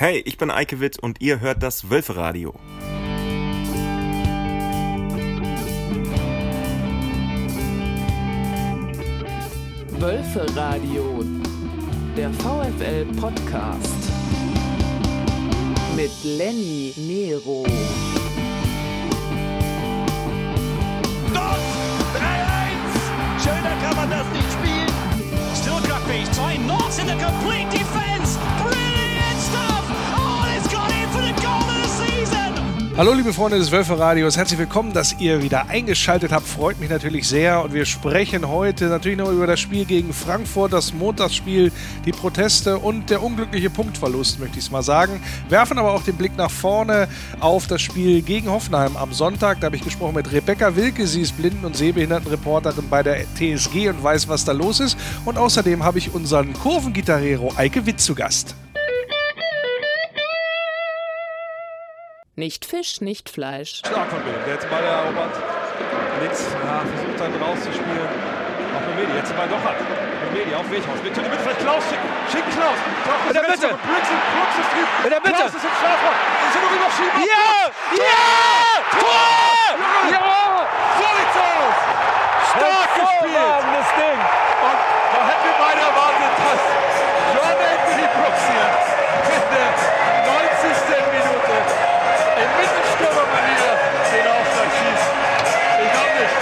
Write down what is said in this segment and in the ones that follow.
Hey, ich bin Eike Witt und ihr hört das Wölferadio. Wölferadio, der VfL-Podcast mit Lenny Nero. Dort! 3-1! Schöner kann man das nicht spielen. Still Cupfish, trying North in the complete defense. Brilliant stuff! Oh, it's got in for the goal of the season! Hallo liebe Freunde des Wölferadios, herzlich willkommen, dass ihr wieder eingeschaltet habt, freut mich natürlich sehr und wir sprechen heute natürlich noch über das Spiel gegen Frankfurt, das Montagsspiel, die Proteste und der unglückliche Punktverlust, möchte ich es mal sagen, werfen aber auch den Blick nach vorne auf das Spiel gegen Hoffenheim am Sonntag. Da habe ich gesprochen mit Rebecca Wilke, sie ist Blinden- und Sehbehindertenreporterin bei der TSG und weiß, was da los ist, und außerdem habe ich unseren Kurvengitarrero Eike Witt zu Gast. Nicht Fisch, nicht Fleisch. Stark von Bill, der jetzt Ball erobert. Links, versucht dann rauszuspielen. Auch Memedi, jetzt den Ball noch hat. Memedi auf Weghaus. Mit in die Mitte, vielleicht Klaus schicken Klaus. In der Mitte. In der Mitte. Klaus ist im Strafraum. Ist er noch überschieben? Ja! Ja! Tor! Ja! So sieht's aus. Stark gespielt. Das Ding. Und da hätten wir beide erwartet, dass John Anthony Brooks hier in der 90. Minute im Mittelstürmermanier den Aufschlag schießt. Ich glaube nicht.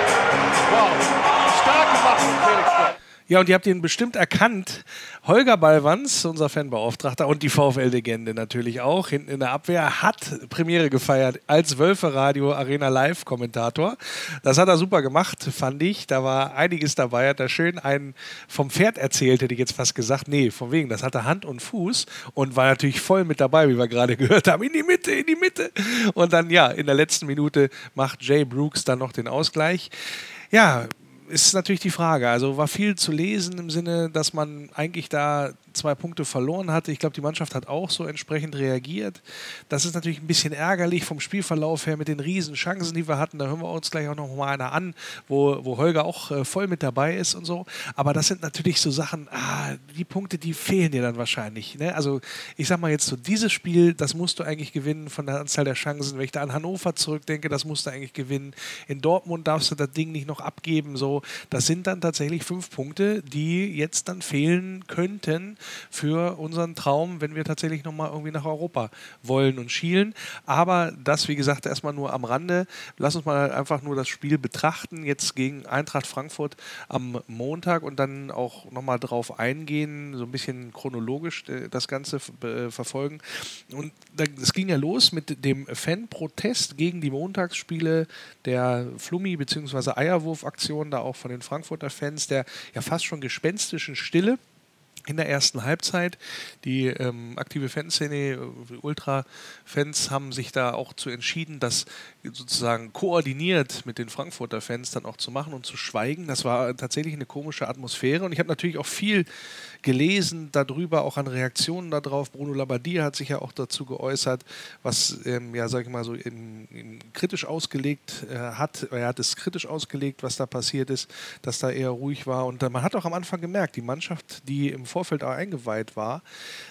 Wow. Stark gemacht von Felix Stark. Ja, und ihr habt ihn bestimmt erkannt. Holger Ballwanz, unser Fanbeauftragter und die VfL-Legende natürlich auch, hinten in der Abwehr, hat Premiere gefeiert als Wölferadio Arena Live-Kommentator. Das hat er super gemacht, fand ich. Da war einiges dabei. Hat er schön einen vom Pferd erzählt, hätte ich jetzt fast gesagt. Nee, von wegen, das hatte Hand und Fuß und war natürlich voll mit dabei, wie wir gerade gehört haben. In die Mitte, in die Mitte. Und dann, ja, in der letzten Minute macht Jay Brooks dann noch den Ausgleich. Ja, ist natürlich die Frage. Also war viel zu lesen im Sinne, dass man eigentlich da 2 Punkte verloren hatte. Ich glaube, die Mannschaft hat auch so entsprechend reagiert. Das ist natürlich ein bisschen ärgerlich vom Spielverlauf her mit den riesen Chancen, die wir hatten. Da hören wir uns gleich auch noch mal einer an, wo Holger auch voll mit dabei ist und so. Aber das sind natürlich so Sachen, die Punkte, die fehlen dir dann wahrscheinlich. Ne? Also ich sag mal jetzt so, dieses Spiel, das musst du eigentlich gewinnen von der Anzahl der Chancen. Wenn ich da an Hannover zurückdenke, das musst du eigentlich gewinnen. In Dortmund darfst du das Ding nicht noch abgeben. So. Das sind dann tatsächlich 5 Punkte, die jetzt dann fehlen könnten für unseren Traum, wenn wir tatsächlich nochmal irgendwie nach Europa wollen und schielen. Aber das, wie gesagt, erstmal nur am Rande. Lass uns mal einfach nur das Spiel betrachten, jetzt gegen Eintracht Frankfurt am Montag, und dann auch nochmal drauf eingehen, so ein bisschen chronologisch das Ganze verfolgen. Und es ging ja los mit dem Fanprotest gegen die Montagsspiele der Flummi- bzw. Eierwurf-Aktion, da auch von den Frankfurter Fans, der ja fast schon gespenstischen Stille in der ersten Halbzeit. Die aktive Fanszene, Ultra-Fans haben sich da auch zu entschieden, das sozusagen koordiniert mit den Frankfurter Fans dann auch zu machen und zu schweigen. Das war tatsächlich eine komische Atmosphäre, und ich habe natürlich auch viel gelesen darüber, auch an Reaktionen darauf. Bruno Labbadia hat sich ja auch dazu geäußert, was, sag ich mal so, kritisch ausgelegt hat. Er hat es kritisch ausgelegt, was da passiert ist, dass da eher ruhig war. Und man hat auch am Anfang gemerkt, die Mannschaft, die im Vorfeld auch eingeweiht war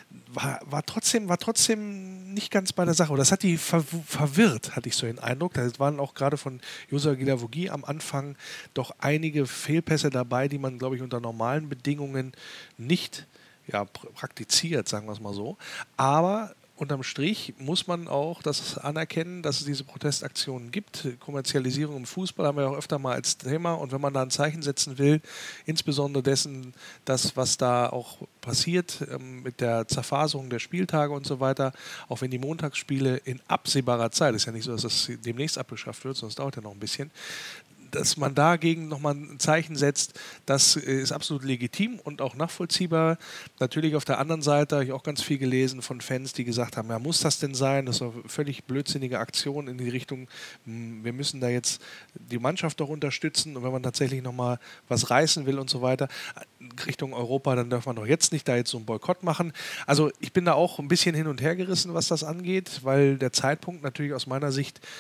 trotzdem nicht ganz bei der Sache. Und das hat die verwirrt, hatte ich so den Eindruck. Da waren auch gerade von Josa Guilavogui am Anfang doch einige Fehlpässe dabei, die man, glaube ich, unter normalen Bedingungen nicht praktiziert, sagen wir es mal so. Aber unterm Strich muss man auch das anerkennen, dass es diese Protestaktionen gibt. Kommerzialisierung im Fußball haben wir auch öfter mal als Thema. Und wenn man da ein Zeichen setzen will, insbesondere dessen, das, was da auch passiert mit der Zerfaserung der Spieltage und so weiter, auch wenn die Montagsspiele in absehbarer Zeit, ist ja nicht so, dass das demnächst abgeschafft wird, sondern es dauert ja noch ein bisschen, dass man dagegen nochmal ein Zeichen setzt, das ist absolut legitim und auch nachvollziehbar. Natürlich auf der anderen Seite habe ich auch ganz viel gelesen von Fans, die gesagt haben, ja, muss das denn sein? Das ist eine völlig blödsinnige Aktion in die Richtung, wir müssen da jetzt die Mannschaft doch unterstützen, und wenn man tatsächlich nochmal was reißen will und so weiter, Richtung Europa, dann darf man doch jetzt nicht da jetzt so einen Boykott machen. Also ich bin da auch ein bisschen hin und her gerissen, was das angeht, weil der Zeitpunkt natürlich aus meiner Sicht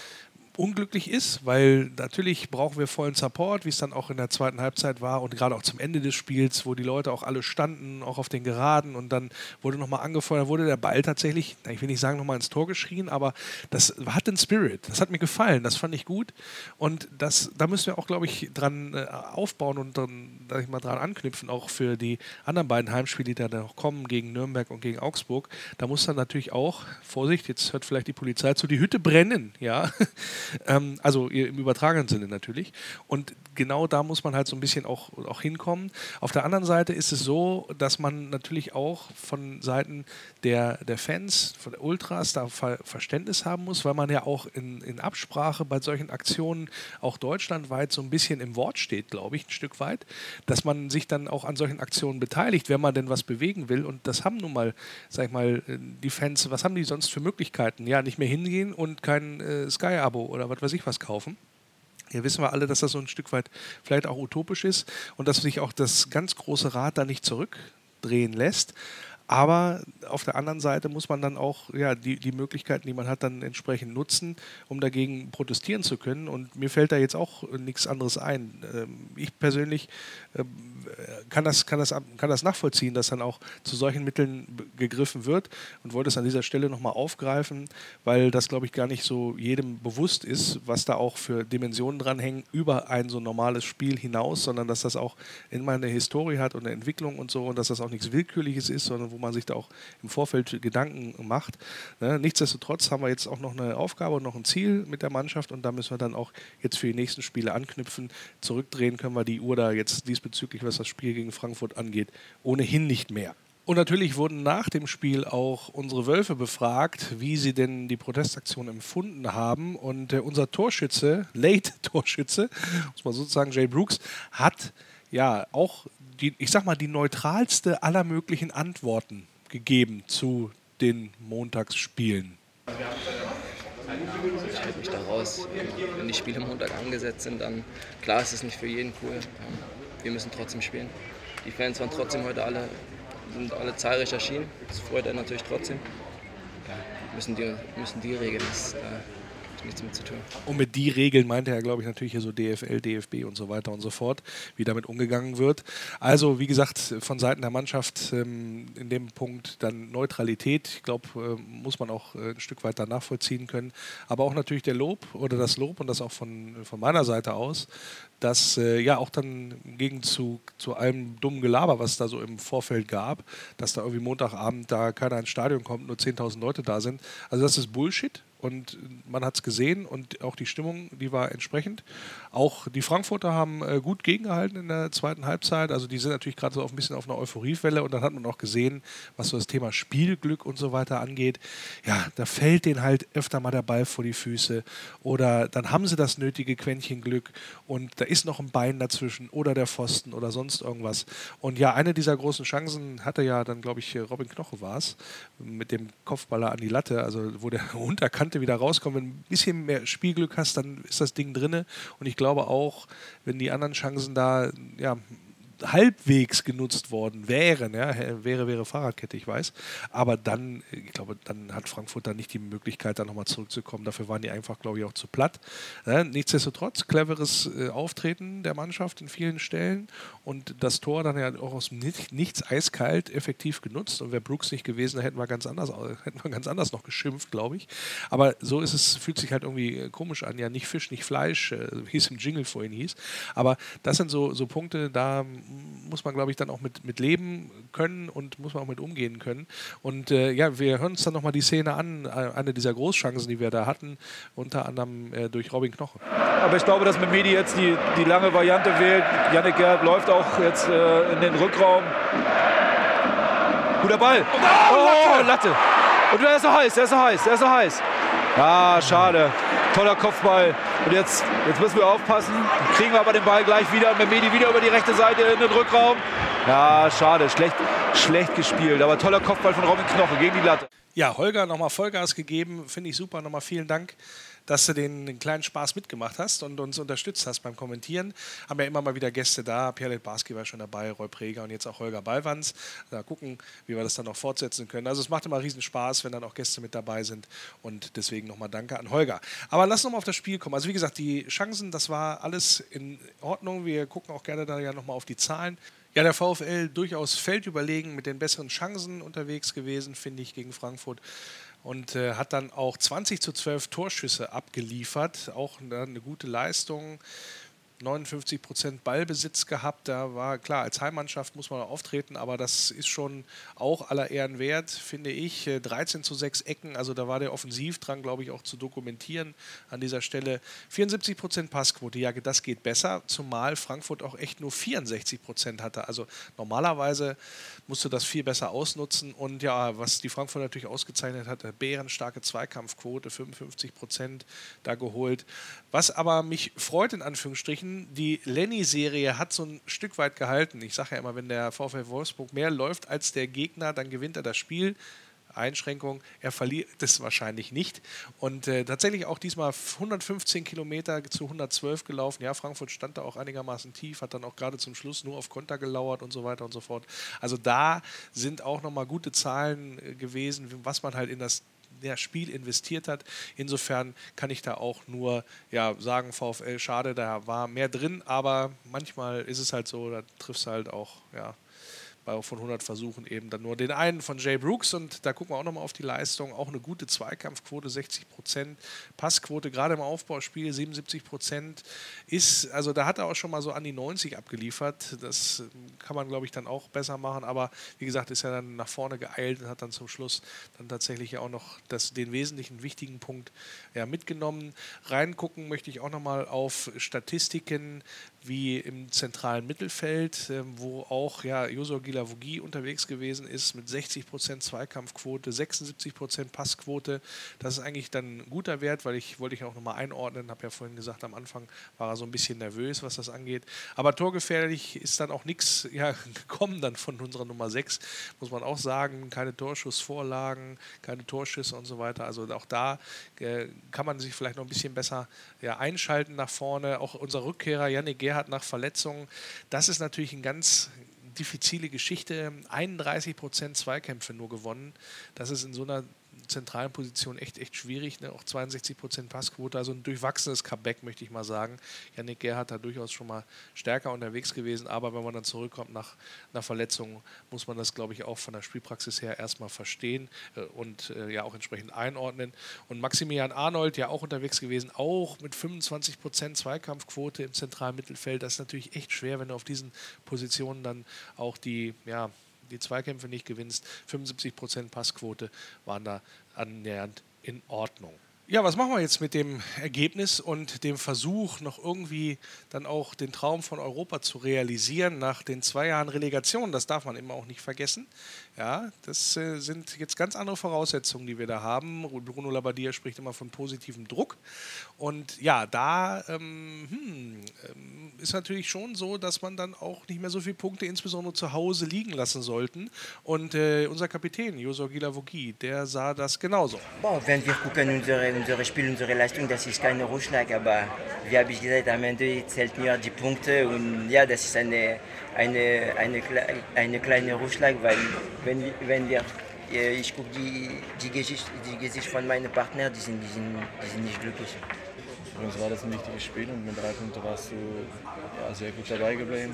unglücklich ist, weil natürlich brauchen wir vollen Support, wie es dann auch in der zweiten Halbzeit war und gerade auch zum Ende des Spiels, wo die Leute auch alle standen, auch auf den Geraden und dann wurde nochmal angefeuert, wurde der Ball tatsächlich, ich will nicht sagen nochmal ins Tor geschrien, aber das hat den Spirit, das hat mir gefallen, das fand ich gut und da müssen wir auch, glaube ich, dran aufbauen und dann, sag ich mal, dran anknüpfen, auch für die anderen beiden Heimspiele, die da noch kommen, gegen Nürnberg und gegen Augsburg. Da muss dann natürlich auch, Vorsicht, jetzt hört vielleicht die Polizei zu, die Hütte brennen, ja, also im übertragenen Sinne natürlich. Und genau da muss man halt so ein bisschen auch hinkommen. Auf der anderen Seite ist es so, dass man natürlich auch von Seiten der Fans, von der Ultras da Verständnis haben muss, weil man ja auch in Absprache bei solchen Aktionen auch deutschlandweit so ein bisschen im Wort steht, glaube ich, ein Stück weit, dass man sich dann auch an solchen Aktionen beteiligt, wenn man denn was bewegen will. Und das haben nun mal, sag ich mal, die Fans, was haben die sonst für Möglichkeiten? Ja, nicht mehr hingehen und kein Sky-Abo oder was weiß ich was kaufen. Hier wissen wir alle, dass das so ein Stück weit vielleicht auch utopisch ist und dass sich auch das ganz große Rad da nicht zurückdrehen lässt. Aber auf der anderen Seite muss man dann auch die Möglichkeiten, die man hat, dann entsprechend nutzen, um dagegen protestieren zu können. Und mir fällt da jetzt auch nichts anderes ein. Ich persönlich kann das nachvollziehen, dass dann auch zu solchen Mitteln gegriffen wird und wollte es an dieser Stelle nochmal aufgreifen, weil das, glaube ich, gar nicht so jedem bewusst ist, was da auch für Dimensionen dranhängen über ein so normales Spiel hinaus, sondern dass das auch immer eine Historie hat und eine Entwicklung und so und dass das auch nichts Willkürliches ist, sondern wo man sich da auch im Vorfeld Gedanken macht. Ne? Nichtsdestotrotz haben wir jetzt auch noch eine Aufgabe und noch ein Ziel mit der Mannschaft und da müssen wir dann auch jetzt für die nächsten Spiele anknüpfen. Zurückdrehen können wir die Uhr da jetzt diesbezüglich, was das Spiel gegen Frankfurt angeht, ohnehin nicht mehr. Und natürlich wurden nach dem Spiel auch unsere Wölfe befragt, wie sie denn die Protestaktion empfunden haben. Und unser Torschütze, Late-Torschütze, muss man sozusagen, Jay Brooks, hat ja auch die neutralste aller möglichen Antworten gegeben zu den Montagsspielen. Ich halte mich da raus. Wenn die Spiele Montag angesetzt sind, dann klar ist es nicht für jeden cool. Wir müssen trotzdem spielen. Die Fans waren trotzdem heute sind alle zahlreich erschienen. Das freut einen natürlich trotzdem. Ja, müssen die regeln. Das hat nichts mit zu tun. Und mit die Regeln meinte er, glaube ich, natürlich hier so DFL, DFB und so weiter und so fort, wie damit umgegangen wird. Also, wie gesagt, von Seiten der Mannschaft in dem Punkt dann Neutralität. Ich glaube, muss man auch ein Stück weit da nachvollziehen können. Aber auch natürlich das Lob und das auch von meiner Seite aus, dass auch dann im Gegenzug zu allem dummen Gelaber, was es da so im Vorfeld gab, dass da irgendwie Montagabend da keiner ins Stadion kommt, nur 10.000 Leute da sind. Also das ist Bullshit. Und man hat es gesehen und auch die Stimmung, die war entsprechend. Auch die Frankfurter haben gut gegengehalten in der zweiten Halbzeit. Also die sind natürlich gerade so ein bisschen auf einer Euphoriewelle und dann hat man auch gesehen, was so das Thema Spielglück und so weiter angeht. Ja, da fällt denen halt öfter mal der Ball vor die Füße oder dann haben sie das nötige Quäntchen Glück und da ist noch ein Bein dazwischen oder der Pfosten oder sonst irgendwas. Und ja, eine dieser großen Chancen hatte ja dann, glaube ich, Robin Knoche war es, mit dem Kopfballer an die Latte, also wo der Unterkante wieder rauskommt. Wenn du ein bisschen mehr Spielglück hast, dann ist das Ding drinne. Und ich glaube auch, wenn die anderen Chancen da halbwegs genutzt worden wären, wäre Fahrradkette, ich weiß. Aber dann, ich glaube, dann hat Frankfurt dann nicht die Möglichkeit, da nochmal zurückzukommen. Dafür waren die einfach, glaube ich, auch zu platt. Nichtsdestotrotz, cleveres Auftreten der Mannschaft in vielen Stellen und das Tor dann ja auch aus dem Nichts eiskalt effektiv genutzt. Und wäre Brooks nicht gewesen, da hätten wir ganz anders noch geschimpft, glaube ich. Aber so ist es, fühlt sich halt irgendwie komisch an. Ja, nicht Fisch, nicht Fleisch, wie es im Jingle vorhin hieß. Aber das sind so Punkte, da muss man, glaube ich, dann auch mit leben können und muss man auch mit umgehen können. Und wir hören uns dann nochmal die Szene an, eine dieser Großchancen, die wir da hatten, unter anderem durch Robin Knoche. Aber ich glaube, dass Mehmedi jetzt die lange Variante wählt. Yannick Gerb läuft auch jetzt in den Rückraum. Guter Ball. Oh, Latte. Und der ist so heiß. Ah, schade. Toller Kopfball. Und jetzt müssen wir aufpassen. Kriegen wir aber den Ball gleich wieder. Mehmedi wieder über die rechte Seite in den Rückraum. Ja, schade. Schlecht gespielt. Aber toller Kopfball von Robin Knoche gegen die Latte. Ja, Holger, nochmal Vollgas gegeben, finde ich super. Nochmal vielen Dank, dass du den kleinen Spaß mitgemacht hast und uns unterstützt hast beim Kommentieren. Haben ja immer mal wieder Gäste da. Pierre Barski war schon dabei, Roy Preger und jetzt auch Holger Ballwanz. Da gucken, wie wir das dann noch fortsetzen können. Also es macht immer riesen Spaß, wenn dann auch Gäste mit dabei sind. Und deswegen nochmal Danke an Holger. Aber lass nochmal auf das Spiel kommen. Also wie gesagt, die Chancen, das war alles in Ordnung. Wir gucken auch gerne da ja nochmal auf die Zahlen. Ja, der VfL durchaus feldüberlegen, mit den besseren Chancen unterwegs gewesen, finde ich, gegen Frankfurt. Und hat dann auch 20:12 Torschüsse abgeliefert. Auch eine gute Leistung. 59% Ballbesitz gehabt. Da war klar, als Heimmannschaft muss man auftreten, aber das ist schon auch aller Ehren wert, finde ich. 13:6 Ecken, also da war der Offensivdrang, glaube ich, auch zu dokumentieren an dieser Stelle. 74% Passquote, ja, das geht besser, zumal Frankfurt auch echt nur 64% hatte. Also normalerweise musste das viel besser ausnutzen. Und ja, was die Frankfurt natürlich ausgezeichnet hat, bärenstarke Zweikampfquote, 55% da geholt. Was aber mich freut, in Anführungsstrichen, die Lenny-Serie hat so ein Stück weit gehalten. Ich sage ja immer, wenn der VfL Wolfsburg mehr läuft als der Gegner, dann gewinnt er das Spiel. Einschränkung, er verliert es wahrscheinlich nicht. Und tatsächlich auch diesmal 115 Kilometer zu 112 gelaufen. Ja, Frankfurt stand da auch einigermaßen tief, hat dann auch gerade zum Schluss nur auf Konter gelauert und so weiter und so fort. Also da sind auch nochmal gute Zahlen gewesen, was man halt in das Spiel investiert hat. Insofern kann ich da auch nur sagen, VfL, schade, da war mehr drin, aber manchmal ist es halt so, da triffst du halt auch, von 100 Versuchen eben dann nur den einen von Jay Brooks und da gucken wir auch nochmal auf die Leistung. Auch eine gute Zweikampfquote, 60%. Passquote, gerade im Aufbauspiel 77%. Also da hat er auch schon mal so an die 90 abgeliefert. Das kann man, glaube ich, dann auch besser machen. Aber wie gesagt, ist er dann nach vorne geeilt und hat dann zum Schluss dann tatsächlich auch noch den wesentlichen, wichtigen Punkt mitgenommen. Reingucken möchte ich auch nochmal auf Statistiken wie im zentralen Mittelfeld, wo auch Yusor Guilavogui unterwegs gewesen ist mit 60% Zweikampfquote, 76% Passquote. Das ist eigentlich dann ein guter Wert, weil wollte ich auch nochmal einordnen, habe ja vorhin gesagt, am Anfang war er so ein bisschen nervös, was das angeht. Aber torgefährlich ist dann auch nichts gekommen dann von unserer Nummer 6, muss man auch sagen. Keine Torschussvorlagen, keine Torschüsse und so weiter. Also auch da kann man sich vielleicht noch ein bisschen besser einschalten nach vorne. Auch unser Rückkehrer Yannick Gerhardt nach Verletzungen, das ist natürlich ein ganz diffizile Geschichte. 31% Zweikämpfe nur gewonnen. Das ist in so einer zentralen Position echt schwierig. Ne? Auch 62% Passquote, also ein durchwachsenes Comeback, möchte ich mal sagen. Yannick Gerhardt da durchaus schon mal stärker unterwegs gewesen, aber wenn man dann zurückkommt nach einer Verletzung, muss man das, glaube ich, auch von der Spielpraxis her erstmal verstehen und auch entsprechend einordnen. Und Maximilian Arnold, ja auch unterwegs gewesen, auch mit 25% Zweikampfquote im zentralen Mittelfeld. Das ist natürlich echt schwer, wenn du auf diesen Positionen dann auch die Zweikämpfe nicht gewinnst. 75% Passquote waren da annähernd in Ordnung. Ja, was machen wir jetzt mit dem Ergebnis und dem Versuch, noch irgendwie dann auch den Traum von Europa zu realisieren nach den 2 Jahren Relegation? Das darf man immer auch nicht vergessen. Ja, das sind jetzt ganz andere Voraussetzungen, die wir da haben. Bruno Labbadia spricht immer von positivem Druck. Und ja, da ist natürlich schon so, dass man dann auch nicht mehr so viele Punkte, insbesondere zu Hause, liegen lassen sollten. Und unser Kapitän, Yusor Guilavogui, der sah das genauso. Wenn wir gucken, unser Spiel, unsere Leistung, das ist kein Rückschlag, aber wie habe ich gesagt, am Ende zählt nur die Punkte und ja, das ist eine kleine Rückschlag, weil wenn wir ich gucke die Gesicht von meinen Partnern, die sind nicht glücklich. Für uns war das ein wichtiges Spiel und mit 3 Punkten warst du sehr gut dabei geblieben.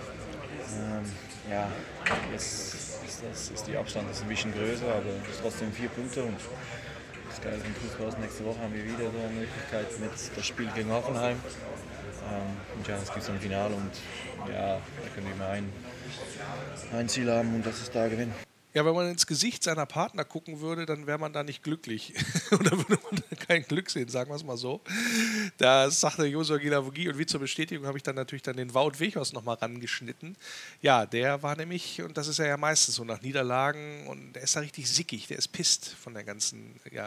Jetzt ist die Abstand ist ein bisschen größer, aber es ist trotzdem 4 Punkte und das Geile im Fußball ist, nächste Woche haben wir wieder so eine Möglichkeit mit das Spiel gegen Hoffenheim. Und es gibt so ein Finale und da können wir immer ein Ziel haben und das ist da gewinnen. Ja, wenn man ins Gesicht seiner Partner gucken würde, dann wäre man da nicht glücklich. Oder würde man da kein Glück sehen, sagen wir es mal so. Das sagte Yusor Guilavogui und wie zur Bestätigung habe ich dann natürlich den Wout Weghorst nochmal rangeschnitten. Ja, der war nämlich, und das ist ja meistens so nach Niederlagen, und der ist da richtig sickig, der ist pisst von der ganzen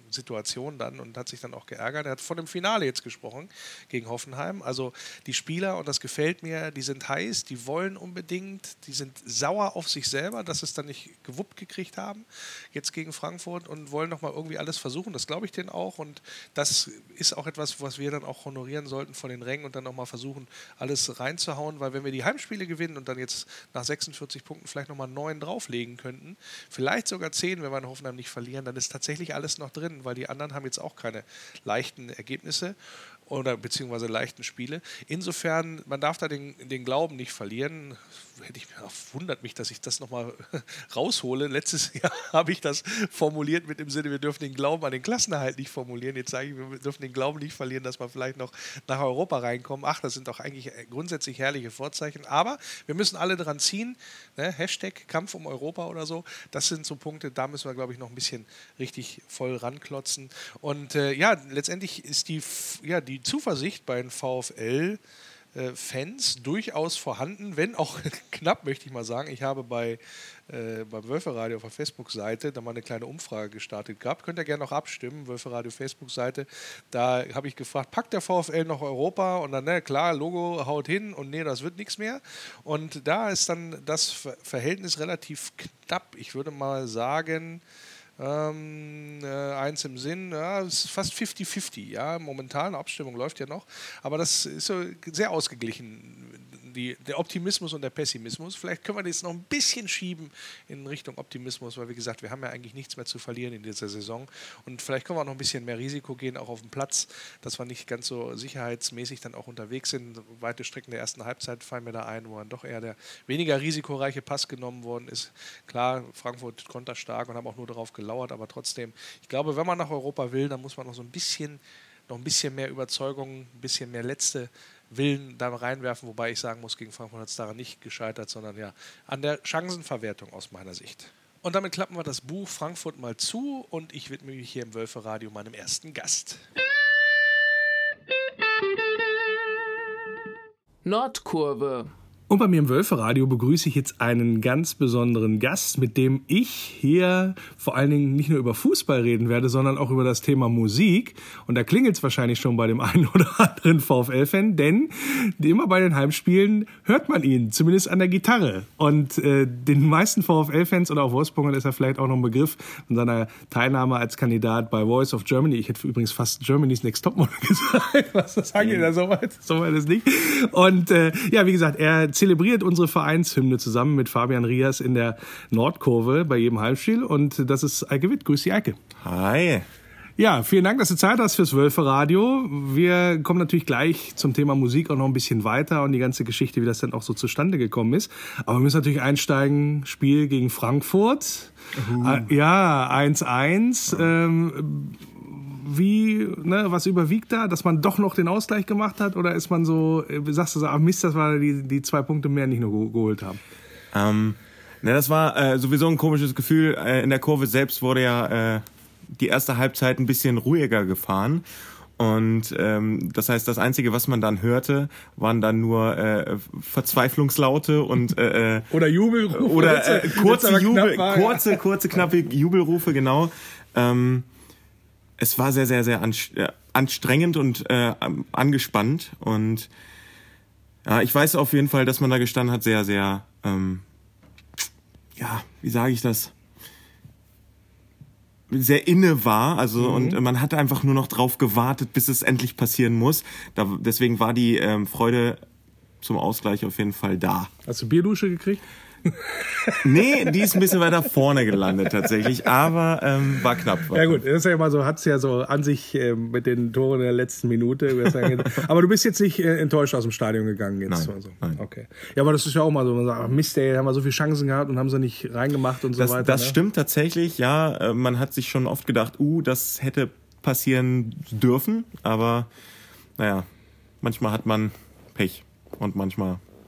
Situation dann und hat sich dann auch geärgert. Er hat vor dem Finale jetzt gesprochen gegen Hoffenheim. Also die Spieler, und das gefällt mir, die sind heiß, die wollen unbedingt, die sind sauer auf sich selber, dass sie es dann nicht gewuppt gekriegt haben, jetzt gegen Frankfurt, und wollen nochmal irgendwie alles versuchen. Das glaube ich denen auch, und das ist auch etwas, was wir dann auch honorieren sollten von den Rängen und dann nochmal versuchen, alles reinzuhauen, weil wenn wir die Heimspiele gewinnen und dann jetzt nach 46 Punkten vielleicht nochmal 9 drauflegen könnten, vielleicht sogar 10, wenn wir in Hoffenheim nicht verlieren, dann ist tatsächlich alles noch drin, weil die anderen haben jetzt auch keine leichten Ergebnisse oder beziehungsweise leichten Spiele. Insofern, man darf da den Glauben nicht verlieren. Wundert mich, dass ich das nochmal raushole. Letztes Jahr habe ich das formuliert mit dem Sinne, wir dürfen den Glauben an den Klassenerhalt nicht formulieren. Jetzt sage ich, wir dürfen den Glauben nicht verlieren, dass wir vielleicht noch nach Europa reinkommen. Ach, das sind doch eigentlich grundsätzlich herrliche Vorzeichen. Aber wir müssen alle dran ziehen. Ne? Hashtag Kampf um Europa oder so. Das sind so Punkte, da müssen wir, glaube ich, noch ein bisschen richtig voll ranklotzen. Und letztendlich ist die Zuversicht bei den VfL-Fans durchaus vorhanden, wenn auch knapp, möchte ich mal sagen. Ich habe beim Wölferadio auf der Facebook-Seite da mal eine kleine Umfrage gestartet gehabt. Könnt ihr gerne noch abstimmen, Wölferadio Facebook-Seite. Da habe ich gefragt, packt der VfL noch Europa? Und dann, klar, Logo haut hin und nee, das wird nichts mehr. Und da ist dann das Verhältnis relativ knapp. Ich würde mal sagen, eins im Sinn, ja, es ist fast 50-50, ja, momentan, Abstimmung läuft ja noch, aber das ist so sehr ausgeglichen, der Optimismus und der Pessimismus. Vielleicht können wir das noch ein bisschen schieben in Richtung Optimismus, weil wie gesagt, wir haben ja eigentlich nichts mehr zu verlieren in dieser Saison, und vielleicht können wir auch noch ein bisschen mehr Risiko gehen, auch auf dem Platz, dass wir nicht ganz so sicherheitsmäßig dann auch unterwegs sind. Weite Strecken der ersten Halbzeit fallen mir da ein, wo dann doch eher der weniger risikoreiche Pass genommen worden ist. Klar, Frankfurt konterstark und haben auch nur darauf gelauert, aber trotzdem, ich glaube, wenn man nach Europa will, dann muss man noch ein bisschen mehr Überzeugung, ein bisschen mehr letzte Willen da reinwerfen, wobei ich sagen muss, gegen Frankfurt hat es daran nicht gescheitert, sondern ja an der Chancenverwertung aus meiner Sicht. Und damit klappen wir das Buch Frankfurt mal zu, und ich widme mich hier im Wölferadio meinem ersten Gast. Nordkurve. Und bei mir im Wölferadio begrüße ich jetzt einen ganz besonderen Gast, mit dem ich hier vor allen Dingen nicht nur über Fußball reden werde, sondern auch über das Thema Musik. Und da klingelt es wahrscheinlich schon bei dem einen oder anderen VfL-Fan, denn immer bei den Heimspielen hört man ihn, zumindest an der Gitarre. Und den meisten VfL-Fans oder auch Wolfsburgern ist er vielleicht auch noch ein Begriff von seiner Teilnahme als Kandidat bei Voice of Germany. Ich hätte übrigens fast Germany's Next Topmodel gesagt. Was das angeht, so weit ist nicht. Und wie gesagt, er zelebriert unsere Vereinshymne zusammen mit Fabian Rias in der Nordkurve bei jedem Heimspiel. Und das ist Eike Witt. Grüß dich, Eike. Hi. Ja, vielen Dank, dass du Zeit hast fürs Wölferadio. Wir kommen natürlich gleich zum Thema Musik auch noch ein bisschen weiter und die ganze Geschichte, wie das dann auch so zustande gekommen ist. Aber wir müssen natürlich einsteigen, Spiel gegen Frankfurt. 1-1. Was überwiegt da, dass man doch noch den Ausgleich gemacht hat, oder ist man so, sagst du so, Mist, das war die 2 Punkte mehr nicht nur geholt haben? Das war sowieso ein komisches Gefühl. In der Kurve selbst wurde ja die erste Halbzeit ein bisschen ruhiger gefahren. Und das heißt, das Einzige, was man dann hörte, waren dann nur Verzweiflungslaute und oder Jubelrufe. Oder kurze, knappe Jubelrufe, genau. Es war sehr, sehr, sehr anstrengend und angespannt. Und ja, ich weiß auf jeden Fall, dass man da gestanden hat, sehr, sehr, wie sage ich das? Sehr inne war, und man hatte einfach nur noch drauf gewartet, bis es endlich passieren muss. Deswegen war die Freude zum Ausgleich auf jeden Fall da. Hast du Bierdusche gekriegt? Nee, die ist ein bisschen weiter vorne gelandet tatsächlich, aber war knapp. Ja gut, das ist ja immer so, hat es ja so an sich mit den Toren in der letzten Minute. Aber du bist jetzt nicht enttäuscht aus dem Stadion gegangen jetzt? Nein. Okay. Ja, aber das ist ja auch mal so, man sagt, Mist, ey, haben wir so viele Chancen gehabt und haben sie nicht reingemacht und so weiter. Das stimmt tatsächlich, ja. Man hat sich schon oft gedacht, das hätte passieren dürfen, aber naja, manchmal hat man Pech und manchmal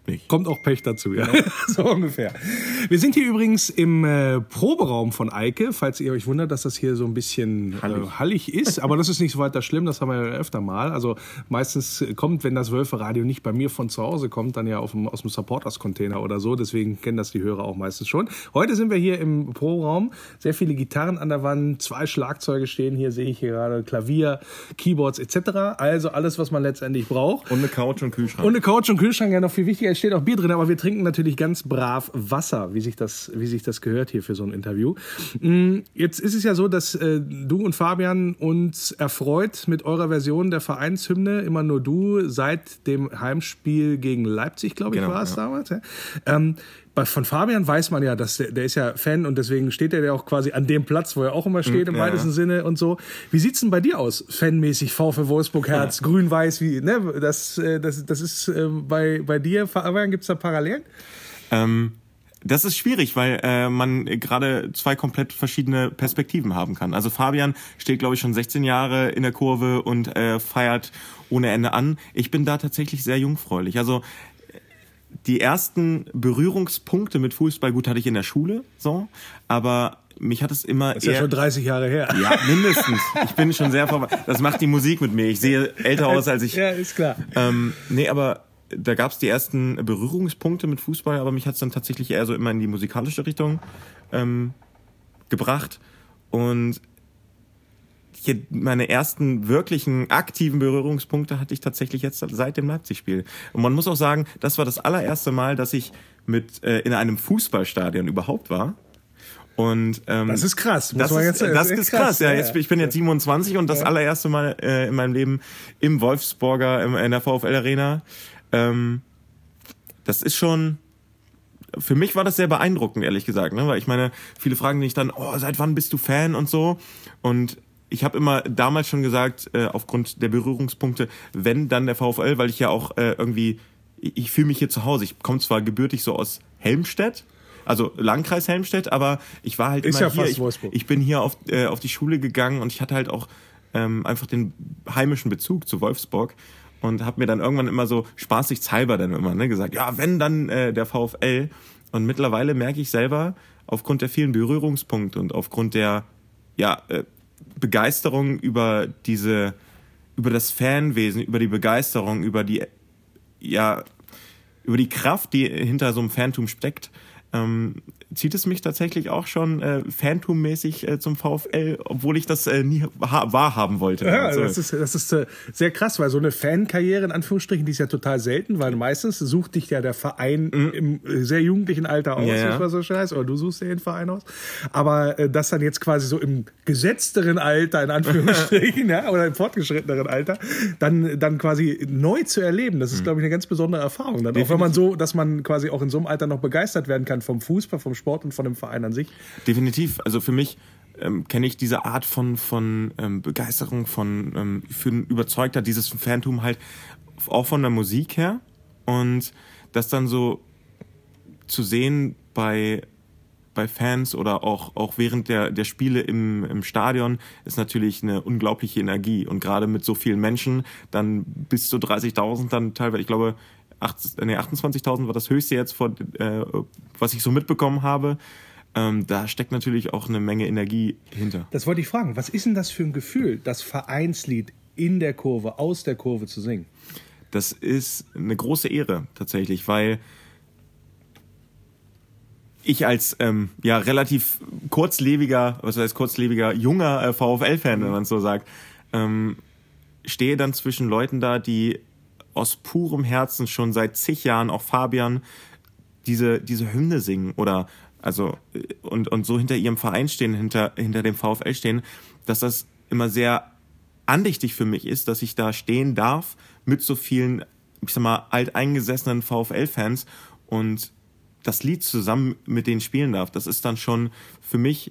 nicht. Kommt auch Pech dazu, ja. So ungefähr. Wir sind hier übrigens im Proberaum von Eike, falls ihr euch wundert, dass das hier so ein bisschen hallig ist. Aber das ist nicht so weiter schlimm, das haben wir ja öfter mal. Also meistens kommt, wenn das Wölfe-Radio nicht bei mir von zu Hause kommt, dann ja aus dem Supporters-Container oder so. Deswegen kennen das die Hörer auch meistens schon. Heute sind wir hier im Proberaum. Sehr viele Gitarren an der Wand, 2 Schlagzeuge stehen hier, sehe ich hier gerade, Klavier, Keyboards etc. Also alles, was man letztendlich braucht. Und eine Couch und Kühlschrank. Und eine Couch und Kühlschrank, ja noch viel wichtiger. Es steht auch Bier drin, aber wir trinken natürlich ganz brav Wasser, wie sich das gehört hier für so ein Interview. Jetzt ist es ja so, dass du und Fabian uns erfreut mit eurer Version der Vereinshymne, immer nur du, seit dem Heimspiel gegen Leipzig, glaube ich, war es damals. Ja? Von Fabian weiß man ja, dass der ist ja Fan und deswegen steht er ja auch quasi an dem Platz, wo er auch immer steht, im weitesten Sinne und so. Wie sieht's denn bei dir aus, fanmäßig, VfL Wolfsburg Herz, grün-weiß, wie, ne? Das ist bei dir, Fabian, gibt's da Parallelen? Das ist schwierig, weil man gerade 2 komplett verschiedene Perspektiven haben kann. Also Fabian steht, glaube ich, schon 16 Jahre in der Kurve und feiert ohne Ende an. Ich bin da tatsächlich sehr jungfräulich. Also die ersten Berührungspunkte mit Fußball, gut, hatte ich in der Schule, so, aber mich hat es immer das ist ja schon 30 Jahre her. Ja, mindestens. Ich bin schon sehr vorbei. Das macht die Musik mit mir. Ich sehe älter aus, als ich... Ja, ist klar. Nee, aber da gab es die ersten Berührungspunkte mit Fußball, aber mich hat es dann tatsächlich eher so immer in die musikalische Richtung gebracht. Und meine ersten wirklichen aktiven Berührungspunkte hatte ich tatsächlich jetzt seit dem Leipzig-Spiel. Und man muss auch sagen, das war das allererste Mal, dass ich in einem Fußballstadion überhaupt war. Und das ist krass. Das ist krass. Ja, ich bin jetzt 27 und das allererste Mal in meinem Leben im Wolfsburger, in der VfL Arena. Das ist schon... Für mich war das sehr beeindruckend, ehrlich gesagt, ne? Weil ich meine, viele fragen mich dann, seit wann bist du Fan und so? Und ich habe immer damals schon gesagt, aufgrund der Berührungspunkte, wenn dann der VfL, weil ich ja auch ich fühle mich hier zu Hause. Ich komme zwar gebürtig so aus Helmstedt, also Landkreis Helmstedt, aber ich war halt ist immer ja hier. Fast ich bin hier auf die Schule gegangen und ich hatte halt auch einfach den heimischen Bezug zu Wolfsburg und habe mir dann irgendwann immer so spaßigshalber dann immer gesagt, ja, wenn dann der VfL. Und mittlerweile merke ich selber, aufgrund der vielen Berührungspunkte und aufgrund der Begeisterung über das Fanwesen, über die Begeisterung, über die Kraft, die hinter so einem Fantum steckt, zieht es mich tatsächlich auch schon Fantum-mäßig zum VfL, obwohl ich das nie wahrhaben wollte. Ja, also. das ist sehr krass, weil so eine Fankarriere in Anführungsstrichen, die ist ja total selten, weil meistens sucht dich ja der Verein im sehr jugendlichen Alter aus, was man so schön heißt, oder du suchst dir den Verein aus. Aber das dann jetzt quasi so im gesetzteren Alter, in Anführungsstrichen, oder im fortgeschritteneren Alter, dann quasi neu zu erleben, das ist, glaube ich, eine ganz besondere Erfahrung. Dann auch wenn man so, dass man quasi auch in so einem Alter noch begeistert werden kann vom Fußball, vom Sport und von dem Verein an sich. Definitiv. Also für mich kenne ich diese Art von Begeisterung, für ein Überzeugter, dieses Fantum halt auch von der Musik her. Und das dann so zu sehen bei Fans oder auch während der Spiele im Stadion ist natürlich eine unglaubliche Energie. Und gerade mit so vielen Menschen, dann bis zu 30.000 dann teilweise, ich glaube 28.000 war das höchste jetzt, was ich so mitbekommen habe. Da steckt natürlich auch eine Menge Energie hinter. Das wollte ich fragen. Was ist denn das für ein Gefühl, das Vereinslied in der Kurve, aus der Kurve zu singen? Das ist eine große Ehre tatsächlich, weil ich als relativ kurzlebiger junger VfL-Fan, wenn man es so sagt, stehe dann zwischen Leuten da, die aus purem Herzen schon seit zig Jahren, auch Fabian, diese Hymne singen oder und so hinter ihrem Verein stehen, hinter dem VfL stehen, dass das immer sehr andächtig für mich ist, dass ich da stehen darf mit so vielen, ich sag mal, alteingesessenen VfL-Fans und das Lied zusammen mit denen spielen darf. Das ist dann schon für mich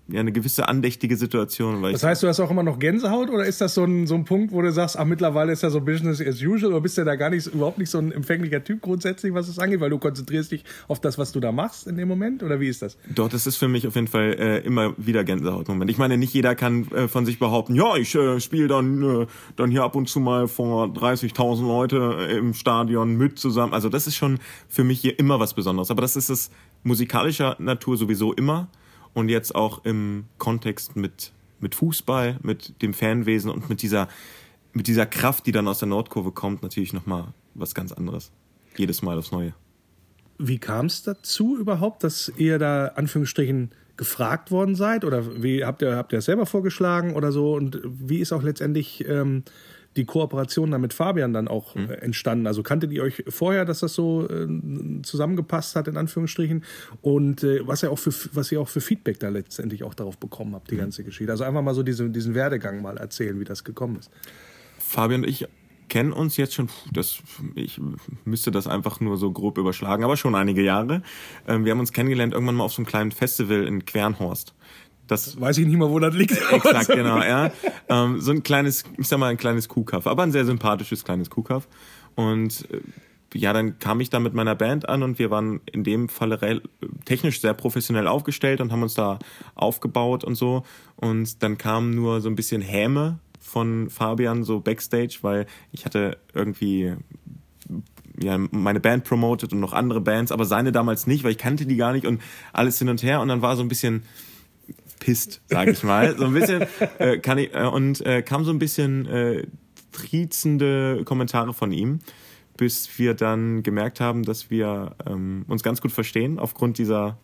eine gewisse andächtige Situation. Weil das heißt, du hast auch immer noch Gänsehaut oder ist das so ein Punkt, wo du sagst, mittlerweile ist das so Business as usual oder bist du da überhaupt nicht so ein empfänglicher Typ grundsätzlich, was es angeht, weil du konzentrierst dich auf das, was du da machst in dem Moment oder wie ist das? Doch, das ist für mich auf jeden Fall immer wieder Gänsehautmoment. Ich meine, nicht jeder kann von sich behaupten, ja, ich spiele dann hier ab und zu mal vor 30.000 Leute im Stadion mit zusammen. Also das ist schon für mich hier immer was Besonderes. Aber das ist es musikalischer Natur sowieso immer. Und jetzt auch im Kontext mit Fußball, mit dem Fanwesen und mit dieser Kraft, die dann aus der Nordkurve kommt, natürlich nochmal was ganz anderes. Jedes Mal aufs Neue. Wie kam es dazu überhaupt, dass ihr da Anführungsstrichen gefragt worden seid? Oder wie habt ihr es selber vorgeschlagen oder so? Und wie ist auch letztendlich die Kooperation dann mit Fabian dann auch entstanden? Also kanntet ihr euch vorher, dass das so zusammengepasst hat, in Anführungsstrichen? Und was ihr auch für Feedback da letztendlich auch darauf bekommen habt, die ganze Geschichte. Also einfach mal so diesen Werdegang mal erzählen, wie das gekommen ist. Fabian und ich kennen uns jetzt schon, ich müsste das einfach nur so grob überschlagen, aber schon einige Jahre. Wir haben uns kennengelernt irgendwann mal auf so einem kleinen Festival in Quernhorst. Das weiß ich nicht mal, wo das liegt. Exakt, genau, ja. So ein kleines Kuhkaff, aber ein sehr sympathisches kleines Kuhkaff. Und ja, dann kam ich da mit meiner Band an und wir waren in dem Falle technisch sehr professionell aufgestellt und haben uns da aufgebaut und so. Und dann kam nur so ein bisschen Häme von Fabian so Backstage, weil ich hatte irgendwie meine Band promotet und noch andere Bands, aber seine damals nicht, weil ich kannte die gar nicht und alles hin und her. Und dann war so ein bisschen pisst, sag ich mal. So ein bisschen kam so ein bisschen triezende Kommentare von ihm, bis wir dann gemerkt haben, dass wir uns ganz gut verstehen aufgrund dieser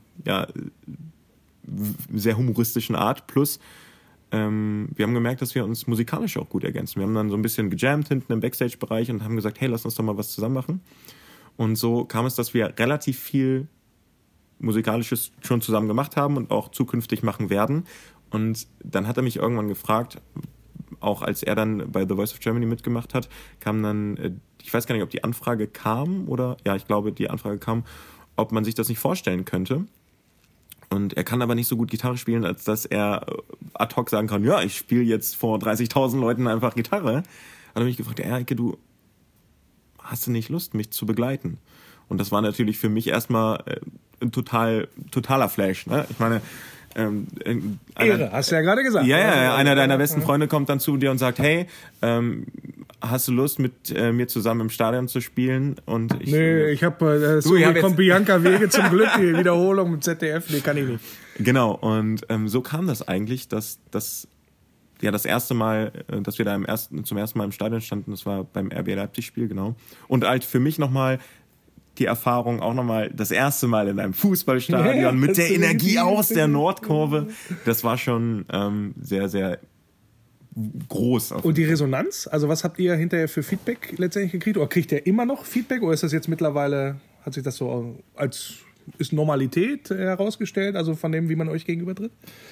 sehr humoristischen Art. Plus wir haben gemerkt, dass wir uns musikalisch auch gut ergänzen. Wir haben dann so ein bisschen gejammt hinten im Backstage-Bereich und haben gesagt, hey, lass uns doch mal was zusammen machen. Und so kam es, dass wir relativ viel Musikalisches schon zusammen gemacht haben und auch zukünftig machen werden. Und dann hat er mich irgendwann gefragt, auch als er dann bei The Voice of Germany mitgemacht hat, kam dann, ich weiß gar nicht, ob die Anfrage kam oder, ja, ich glaube, die Anfrage kam, ob man sich das nicht vorstellen könnte. Und er kann aber nicht so gut Gitarre spielen, als dass er ad hoc sagen kann, ja, ich spiele jetzt vor 30.000 Leuten einfach Gitarre. Hat er mich gefragt, Eike, du hast du nicht Lust, mich zu begleiten? Und das war natürlich für mich erstmal ein totaler Flash. Ne? Ich meine, Ehre, hast du ja gerade gesagt. Ja, einer deiner besten Freunde kommt dann zu dir und sagt, hey, hast du Lust, mit mir zusammen im Stadion zu spielen? Und ich habe kommt Bianca Wege zum Glück, die Wiederholung mit ZDF, nee, kann ich nicht. Genau, und so kam das eigentlich, dass das erste Mal, dass wir da zum ersten Mal im Stadion standen, das war beim RB Leipzig-Spiel, genau. Und halt für mich nochmal die Erfahrung, auch nochmal das erste Mal in einem Fußballstadion mit der Energie aus der Nordkurve. Das war schon sehr, sehr groß. Und die Resonanz? Also was habt ihr hinterher für Feedback letztendlich gekriegt? Oder kriegt ihr immer noch Feedback? Oder ist das jetzt mittlerweile, hat sich das so als ist Normalität herausgestellt? Also von dem, wie man euch gegenübertritt?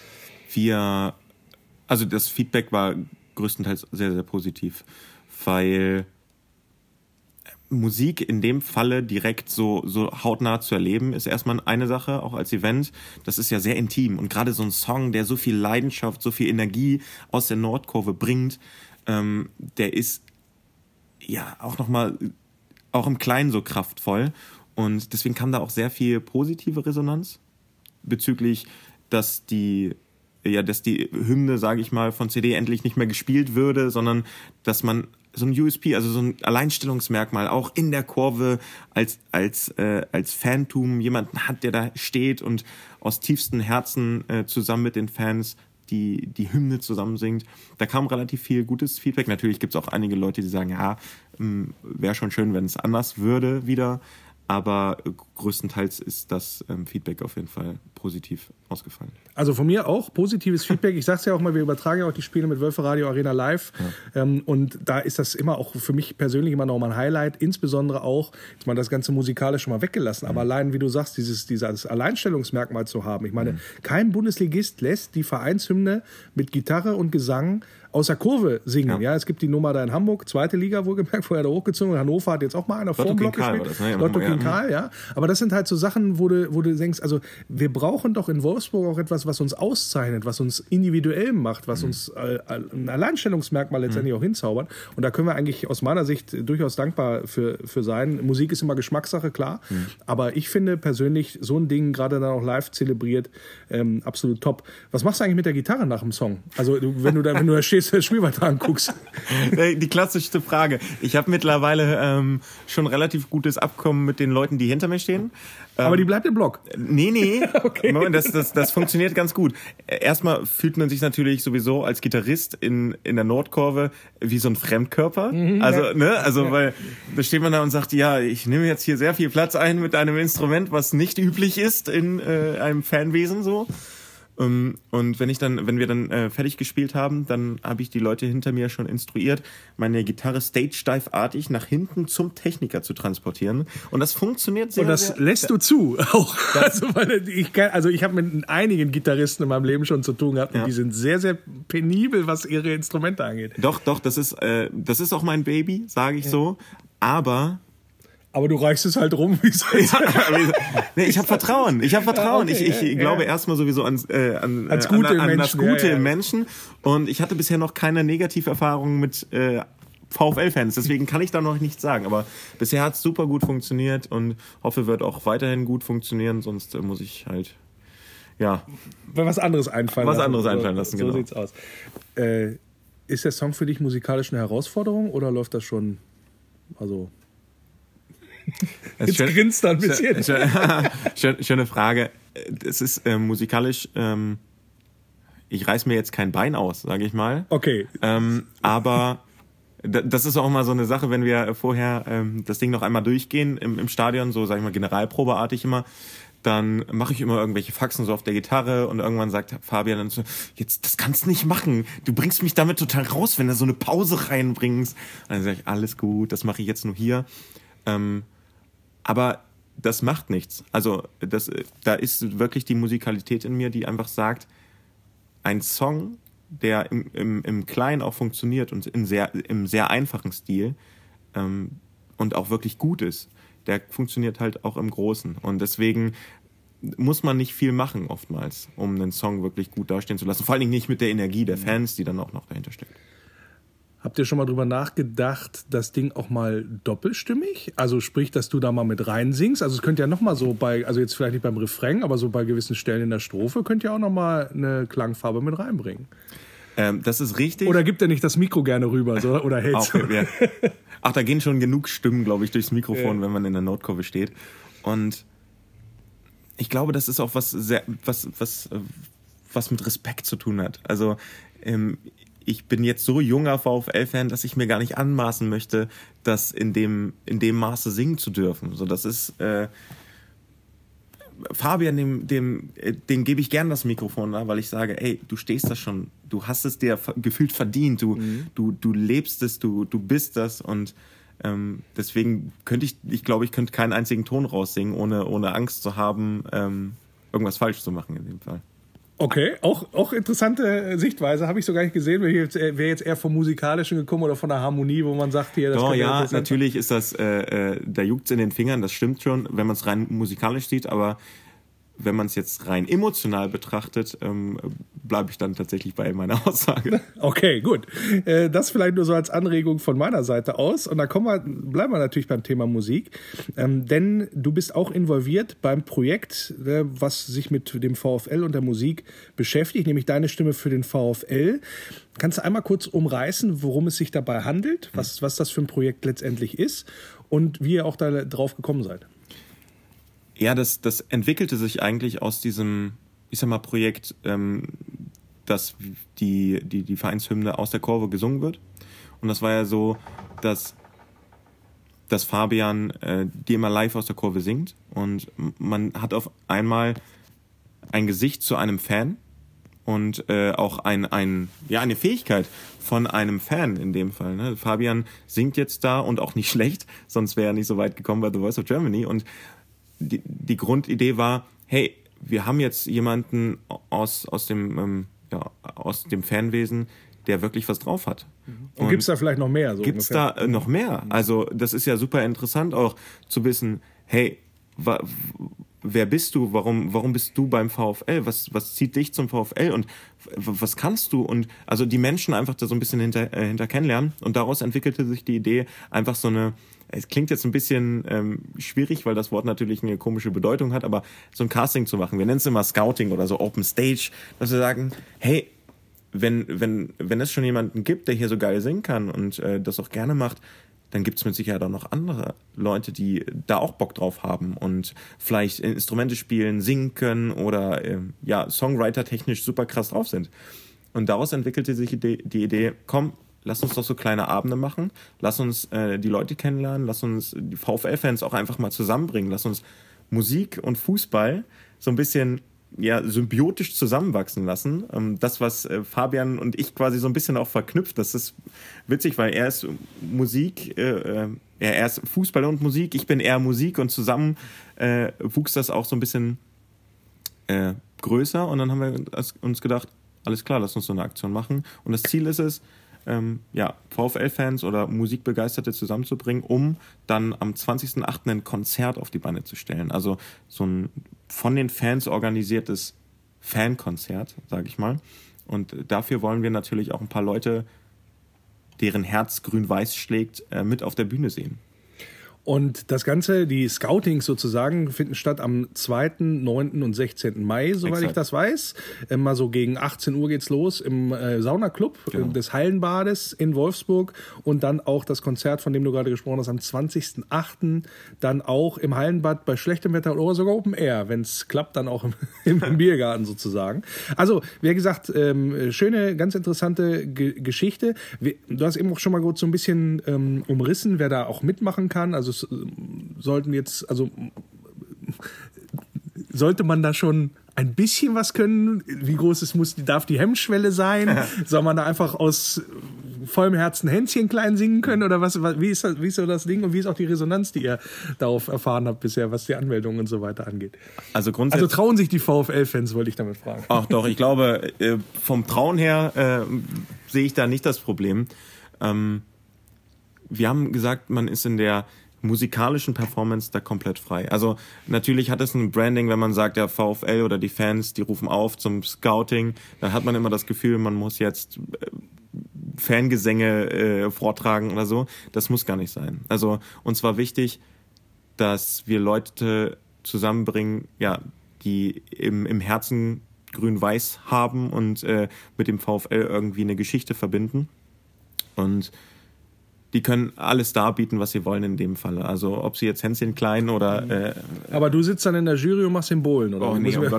Also das Feedback war größtenteils sehr, sehr positiv, weil Musik in dem Falle direkt so hautnah zu erleben, ist erstmal eine Sache, auch als Event. Das ist ja sehr intim. Und gerade so ein Song, der so viel Leidenschaft, so viel Energie aus der Nordkurve bringt, der ist ja auch nochmal, auch im Kleinen so kraftvoll. Und deswegen kam da auch sehr viel positive Resonanz bezüglich, dass die Hymne, sage ich mal, von CD endlich nicht mehr gespielt würde, sondern dass man so ein USP, also so ein Alleinstellungsmerkmal auch in der Kurve als Fantum jemanden hat, der da steht und aus tiefstem Herzen zusammen mit den Fans die Hymne zusammen singt. Da kam relativ viel gutes Feedback. Natürlich gibt es auch einige Leute, die sagen, ja, wäre schon schön, wenn es anders würde wieder. Aber größtenteils ist das Feedback auf jeden Fall positiv ausgefallen. Also von mir auch positives Feedback. Ich sag's ja auch mal, wir übertragen ja auch die Spiele mit Wölfe Radio Arena live. Ja. Und da ist das immer auch für mich persönlich immer noch mal ein Highlight. Insbesondere auch, jetzt mal das ganze Musikalische mal weggelassen. Aber allein, wie du sagst, dieses Alleinstellungsmerkmal zu haben. Ich meine, kein Bundesligist lässt die Vereinshymne mit Gitarre und Gesang aus der Kurve singen. Ja, es gibt die Nummer da in Hamburg, 2. Liga wohlgemerkt, vorher da hochgezogen. Hannover hat jetzt auch mal einer vor dem Block gespielt. Lotto King Karl, ja. Aber das sind halt so Sachen, wo du denkst, also wir brauchen doch in Wolfsburg auch etwas, was uns auszeichnet, was uns individuell macht, was uns ein Alleinstellungsmerkmal letztendlich auch hinzaubert. Und da können wir eigentlich aus meiner Sicht durchaus dankbar für sein. Musik ist immer Geschmackssache, klar. Aber ich finde persönlich so ein Ding, gerade dann auch live zelebriert, absolut top. Was machst du eigentlich mit der Gitarre nach dem Song? Also wenn du da stehst, das Spiel weiter anguckst. Die klassischste Frage. Ich habe mittlerweile schon relativ gutes Abkommen mit den Leuten, die hinter mir stehen. Aber die bleibt im Block? Nee. Okay. Das funktioniert ganz gut. Erstmal fühlt man sich natürlich sowieso als Gitarrist in der Nordkurve wie so ein Fremdkörper. Weil da steht man da und sagt, ja, ich nehme jetzt hier sehr viel Platz ein mit einem Instrument, was nicht üblich ist in einem Fanwesen so. Und wenn wir dann fertig gespielt haben, dann habe ich die Leute hinter mir schon instruiert, meine Gitarre stage-dive-artig nach hinten zum Techniker zu transportieren. Und das funktioniert sehr, und das lässt du zu auch. Also ich habe mit einigen Gitarristen in meinem Leben schon zu tun gehabt und die sind sehr, sehr penibel, was ihre Instrumente angeht. Doch, das ist auch mein Baby, sage ich so. Aber du reichst es halt rum, wie es ist. Ich habe Vertrauen. Ich glaube erstmal sowieso an das Gute im Menschen. Und ich hatte bisher noch keine Negative-Erfahrungen mit VfL-Fans. Deswegen kann ich da noch nichts sagen. Aber bisher hat es super gut funktioniert und hoffe, wird auch weiterhin gut funktionieren. Sonst muss ich halt, was anderes einfallen lassen. So sieht's aus. Ist der Song für dich musikalisch eine Herausforderung oder läuft das schon, Jetzt grinst er ein bisschen. Schöne Frage. Es ist musikalisch, ich reiß mir jetzt kein Bein aus, sage ich mal. Okay. Aber das ist auch mal so eine Sache, wenn wir vorher das Ding noch einmal durchgehen im Stadion, so sage ich mal generalprobeartig immer, dann mache ich immer irgendwelche Faxen so auf der Gitarre und irgendwann sagt Fabian dann so, jetzt, das kannst du nicht machen. Du bringst mich damit total raus, wenn du so eine Pause reinbringst. Und dann sage ich, alles gut, das mache ich jetzt nur hier. Aber das macht nichts. Also da ist wirklich die Musikalität in mir, die einfach sagt, ein Song, der im Kleinen auch funktioniert und im sehr einfachen Stil und auch wirklich gut ist, der funktioniert halt auch im Großen. Und deswegen muss man nicht viel machen oftmals, um einen Song wirklich gut dastehen zu lassen. Vor allen Dingen nicht mit der Energie der Fans, die dann auch noch dahinter steckt. Habt ihr schon mal drüber nachgedacht, das Ding auch mal doppelstimmig? Also sprich, dass du da mal mit rein singst? Also es könnte ja noch mal so also jetzt vielleicht nicht beim Refrain, aber so bei gewissen Stellen in der Strophe könnt ihr auch noch mal eine Klangfarbe mit reinbringen. Das ist richtig. Oder gibt er nicht das Mikro gerne rüber oder hält's? Ach, da gehen schon genug Stimmen, glaube ich, durchs Mikrofon, wenn man in der Nordkurve steht. Und ich glaube, das ist auch was mit Respekt zu tun hat. Also ich bin jetzt so junger VfL-Fan, dass ich mir gar nicht anmaßen möchte, das in dem Maße singen zu dürfen. So, das ist Fabian, dem gebe ich gern das Mikrofon, weil ich sage, ey, du stehst da schon, du hast es dir gefühlt verdient, du lebst es, du bist das und deswegen könnte ich könnte keinen einzigen Ton raussingen, ohne Angst zu haben, irgendwas falsch zu machen in dem Fall. Okay, auch interessante Sichtweise, habe ich so gar nicht gesehen. Wäre jetzt eher vom Musikalischen gekommen oder von der Harmonie, wo man sagt, hier, das kann natürlich ist das, da juckt's in den Fingern, das stimmt schon, wenn man es rein musikalisch sieht, aber wenn man es jetzt rein emotional betrachtet, bleibe ich dann tatsächlich bei meiner Aussage. Okay, gut. Das vielleicht nur so als Anregung von meiner Seite aus. Und da bleiben wir natürlich beim Thema Musik. Denn du bist auch involviert beim Projekt, was sich mit dem VfL und der Musik beschäftigt, nämlich Deine Stimme für den VfL. Kannst du einmal kurz umreißen, worum es sich dabei handelt, was das für ein Projekt letztendlich ist und wie ihr auch da drauf gekommen seid? Ja, das entwickelte sich eigentlich aus diesem, Projekt, dass die Vereinshymne aus der Kurve gesungen wird. Und das war ja so, dass Fabian die immer live aus der Kurve singt. Und man hat auf einmal ein Gesicht zu einem Fan und auch eine Fähigkeit von einem Fan in dem Fall. Ne? Fabian singt jetzt da und auch nicht schlecht, sonst wäre er nicht so weit gekommen bei The Voice of Germany. Und die Grundidee war, hey, wir haben jetzt jemanden aus dem Fanwesen, der wirklich was drauf hat. Und gibt es da vielleicht noch mehr? So gibt es da noch mehr? Also das ist ja super interessant auch zu wissen, hey, wer bist du? Warum bist du beim VfL? Was zieht dich zum VfL? Und was kannst du? Und also die Menschen einfach da so ein bisschen hinter kennenlernen. Und daraus entwickelte sich die Idee, einfach so eine, es klingt jetzt ein bisschen schwierig, weil das Wort natürlich eine komische Bedeutung hat, aber so ein Casting zu machen. Wir nennen es immer Scouting oder so Open Stage, dass wir sagen, hey, wenn es schon jemanden gibt, der hier so geil singen kann und das auch gerne macht, dann gibt es mit Sicherheit auch noch andere Leute, die da auch Bock drauf haben und vielleicht Instrumente spielen, singen können oder Songwriter-technisch super krass drauf sind. Und daraus entwickelte sich die Idee, komm, lass uns doch so kleine Abende machen, lass uns die Leute kennenlernen, lass uns die VfL-Fans auch einfach mal zusammenbringen, lass uns Musik und Fußball so ein bisschen symbiotisch zusammenwachsen lassen. Das, was Fabian und ich quasi so ein bisschen auch verknüpft, das ist witzig, weil er ist Musik, er ist Fußball und Musik, ich bin eher Musik und zusammen wuchs das auch so ein bisschen größer und dann haben wir uns gedacht, alles klar, lass uns so eine Aktion machen und das Ziel ist es, VfL-Fans oder Musikbegeisterte zusammenzubringen, um dann am 20.08. ein Konzert auf die Beine zu stellen. Also so ein von den Fans organisiertes Fankonzert, sage ich mal. Und dafür wollen wir natürlich auch ein paar Leute, deren Herz grün-weiß schlägt, mit auf der Bühne sehen. Und das Ganze, die Scoutings sozusagen, finden statt am 2., 9. und 16. Mai, soweit ich das weiß. Mal so gegen 18 Uhr geht's los im Saunaclub des Hallenbades in Wolfsburg. Und dann auch das Konzert, von dem du gerade gesprochen hast, am 20.08. dann auch im Hallenbad bei schlechtem Wetter oder sogar Open Air, wenn es klappt, dann auch im Biergarten sozusagen. Also, wie gesagt, schöne, ganz interessante Geschichte. Du hast eben auch schon mal kurz so ein bisschen umrissen, wer da auch mitmachen kann. Also sollte man da schon ein bisschen was können? Wie groß darf die Hemmschwelle sein? Soll man da einfach aus vollem Herzen Hänschen klein singen können? Oder wie ist so das Ding? Und wie ist auch die Resonanz, die ihr darauf erfahren habt bisher, was die Anmeldungen und so weiter angeht? Also trauen sich die VfL-Fans, wollte ich damit fragen. Ach doch, ich glaube, vom Trauen her sehe ich da nicht das Problem. Wir haben gesagt, man ist in der musikalischen Performance da komplett frei. Also natürlich hat es ein Branding, wenn man sagt, der VfL oder die Fans, die rufen auf zum Scouting, dann hat man immer das Gefühl, man muss jetzt Fangesänge vortragen oder so. Das muss gar nicht sein. Also uns war wichtig, dass wir Leute zusammenbringen, die im Herzen grün-weiß haben und mit dem VfL irgendwie eine Geschichte verbinden. Und die können alles darbieten, was sie wollen in dem Fall. Also ob sie jetzt Hänschen klein oder... Aber du sitzt dann in der Jury und machst Symbolen, oder? Oh nee, um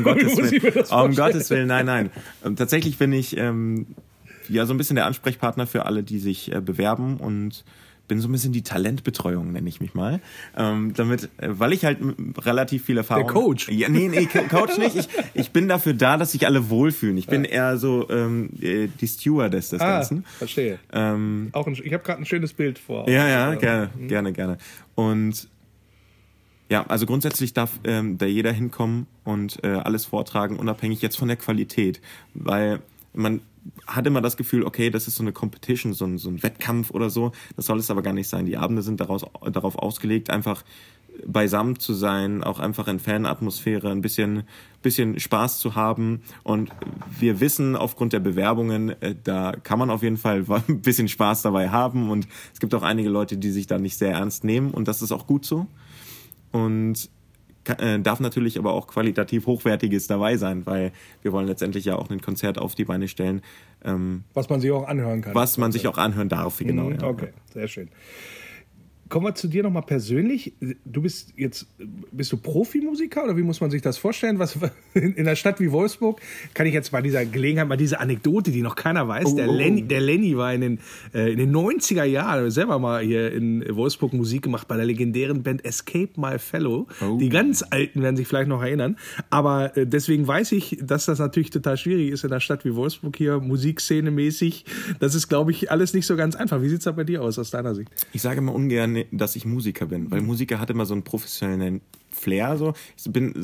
Gottes Willen, nein. Tatsächlich bin ich so ein bisschen der Ansprechpartner für alle, die sich bewerben und bin so ein bisschen die Talentbetreuung, nenne ich mich mal. Weil ich halt relativ viel Erfahrung... Der Coach? Ja, nee, Coach nicht. Ich bin dafür da, dass sich alle wohlfühlen. Ich bin eher so die Stewardess des Ganzen. Verstehe. Ich habe gerade ein schönes Bild vor. Ja, gerne. Und also grundsätzlich darf da jeder hinkommen und alles vortragen, unabhängig jetzt von der Qualität. Weil man hat immer das Gefühl, okay, das ist so eine Competition, so ein Wettkampf oder so. Das soll es aber gar nicht sein. Die Abende sind darauf ausgelegt, einfach beisammen zu sein, auch einfach in Fanatmosphäre, ein bisschen Spaß zu haben. Und wir wissen aufgrund der Bewerbungen, da kann man auf jeden Fall ein bisschen Spaß dabei haben. Und es gibt auch einige Leute, die sich da nicht sehr ernst nehmen. Und das ist auch gut so. Und darf natürlich aber auch qualitativ Hochwertiges dabei sein, weil wir wollen letztendlich ja auch ein Konzert auf die Beine stellen. Was man sich auch anhören kann. Was man sich auch anhören darf, genau. Okay, sehr schön. Kommen wir zu dir nochmal persönlich. Bist du Profimusiker oder wie muss man sich das vorstellen? Was in einer Stadt wie Wolfsburg kann ich jetzt bei dieser Gelegenheit mal diese Anekdote, die noch keiner weiß. Der Lenny war in den 90er Jahren selber mal hier in Wolfsburg Musik gemacht bei der legendären Band Escape My Fellow. Die ganz Alten werden sich vielleicht noch erinnern. Aber deswegen weiß ich, dass das natürlich total schwierig ist in einer Stadt wie Wolfsburg hier, Musikszene mäßig. Das ist, glaube ich, alles nicht so ganz einfach. Wie sieht es da bei dir aus deiner Sicht? Ich sage immer ungern, dass ich Musiker bin, weil Musiker hat immer so einen professionellen Flair. So.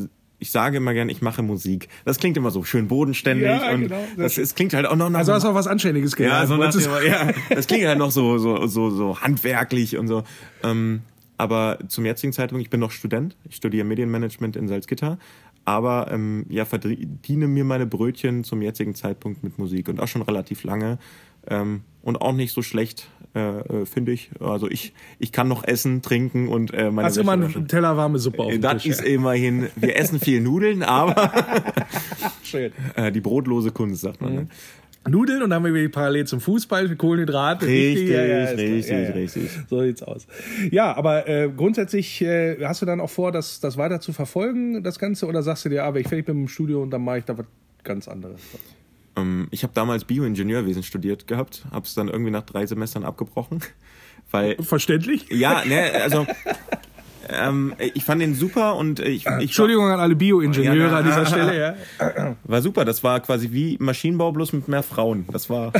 sage immer gern, ich mache Musik. Das klingt immer so schön bodenständig. Ja, und genau. es klingt halt auch noch nach... Also hast du auch was Anständiges gelernt. Das klingt halt noch so handwerklich und so. Aber zum jetzigen Zeitpunkt, ich bin noch Student. Ich studiere Medienmanagement in Salzgitter. Aber verdiene mir meine Brötchen zum jetzigen Zeitpunkt mit Musik. Und auch schon relativ lange. Und auch nicht so schlecht, finde ich. Also ich kann noch essen, trinken und meine... Hast immer einen Teller warme Suppe auf dem Das Tisch. ist immerhin... Wir essen viel Nudeln, aber... Schön. Die brotlose Kunst, sagt man. Ne? Nudeln und dann haben wir parallel zum Fußball, Kohlenhydrate. Richtig. So sieht's aus. Ja, aber grundsätzlich hast du dann auch vor, das weiter zu verfolgen, das Ganze? Oder sagst du dir, aber ich fertig bin im Studio und dann mache ich da was ganz anderes? Ich habe damals Bioingenieurwesen studiert gehabt, habe es dann irgendwie nach 3 Semestern abgebrochen. Weil, verständlich? Ja, ne, also... ich fand den super und Entschuldigung an alle Bioingenieure an dieser Stelle. Ja. War super, das war quasi wie Maschinenbau, bloß mit mehr Frauen. Das war...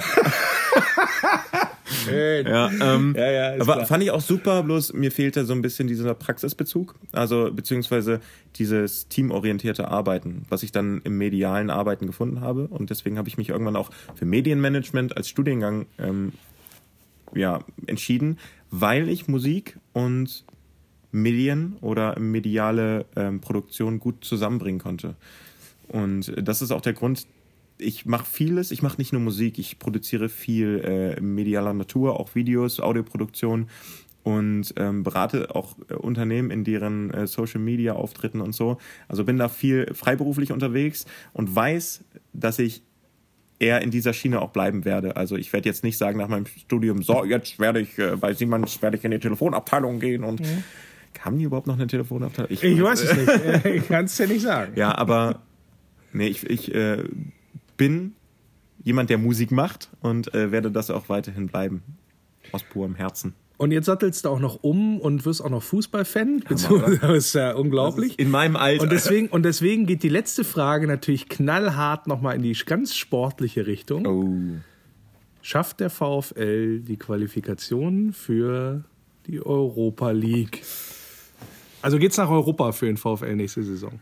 aber fand ich auch super, bloß mir fehlte so ein bisschen dieser Praxisbezug, also beziehungsweise dieses teamorientierte Arbeiten, was ich dann im medialen Arbeiten gefunden habe, und deswegen habe ich mich irgendwann auch für Medienmanagement als Studiengang entschieden, weil ich Musik und Medien oder mediale Produktion gut zusammenbringen konnte. Und das ist auch der Grund, ich mache vieles, ich mache nicht nur Musik, ich produziere viel medialer Natur, auch Videos, Audioproduktion und berate auch Unternehmen in deren Social-Media-Auftritten und so. Also bin da viel freiberuflich unterwegs und weiß, dass ich eher in dieser Schiene auch bleiben werde. Also ich werde jetzt nicht sagen nach meinem Studium, so, jetzt werde ich bei Siemens in die Telefonabteilung gehen und... Haben die überhaupt noch eine Telefonabteilung? Ich weiß es nicht. Ich kann es ja nicht sagen. Ja, aber nee, ich bin jemand, der Musik macht und werde das auch weiterhin bleiben. Aus purem Herzen. Und jetzt sattelst du auch noch um und wirst auch noch Fußballfan. Das ist ja unglaublich. In meinem Alter. Und deswegen geht die letzte Frage natürlich knallhart nochmal in die ganz sportliche Richtung. Oh. Schafft der VfL die Qualifikation für die Europa League? Also geht's nach Europa für den VfL nächste Saison?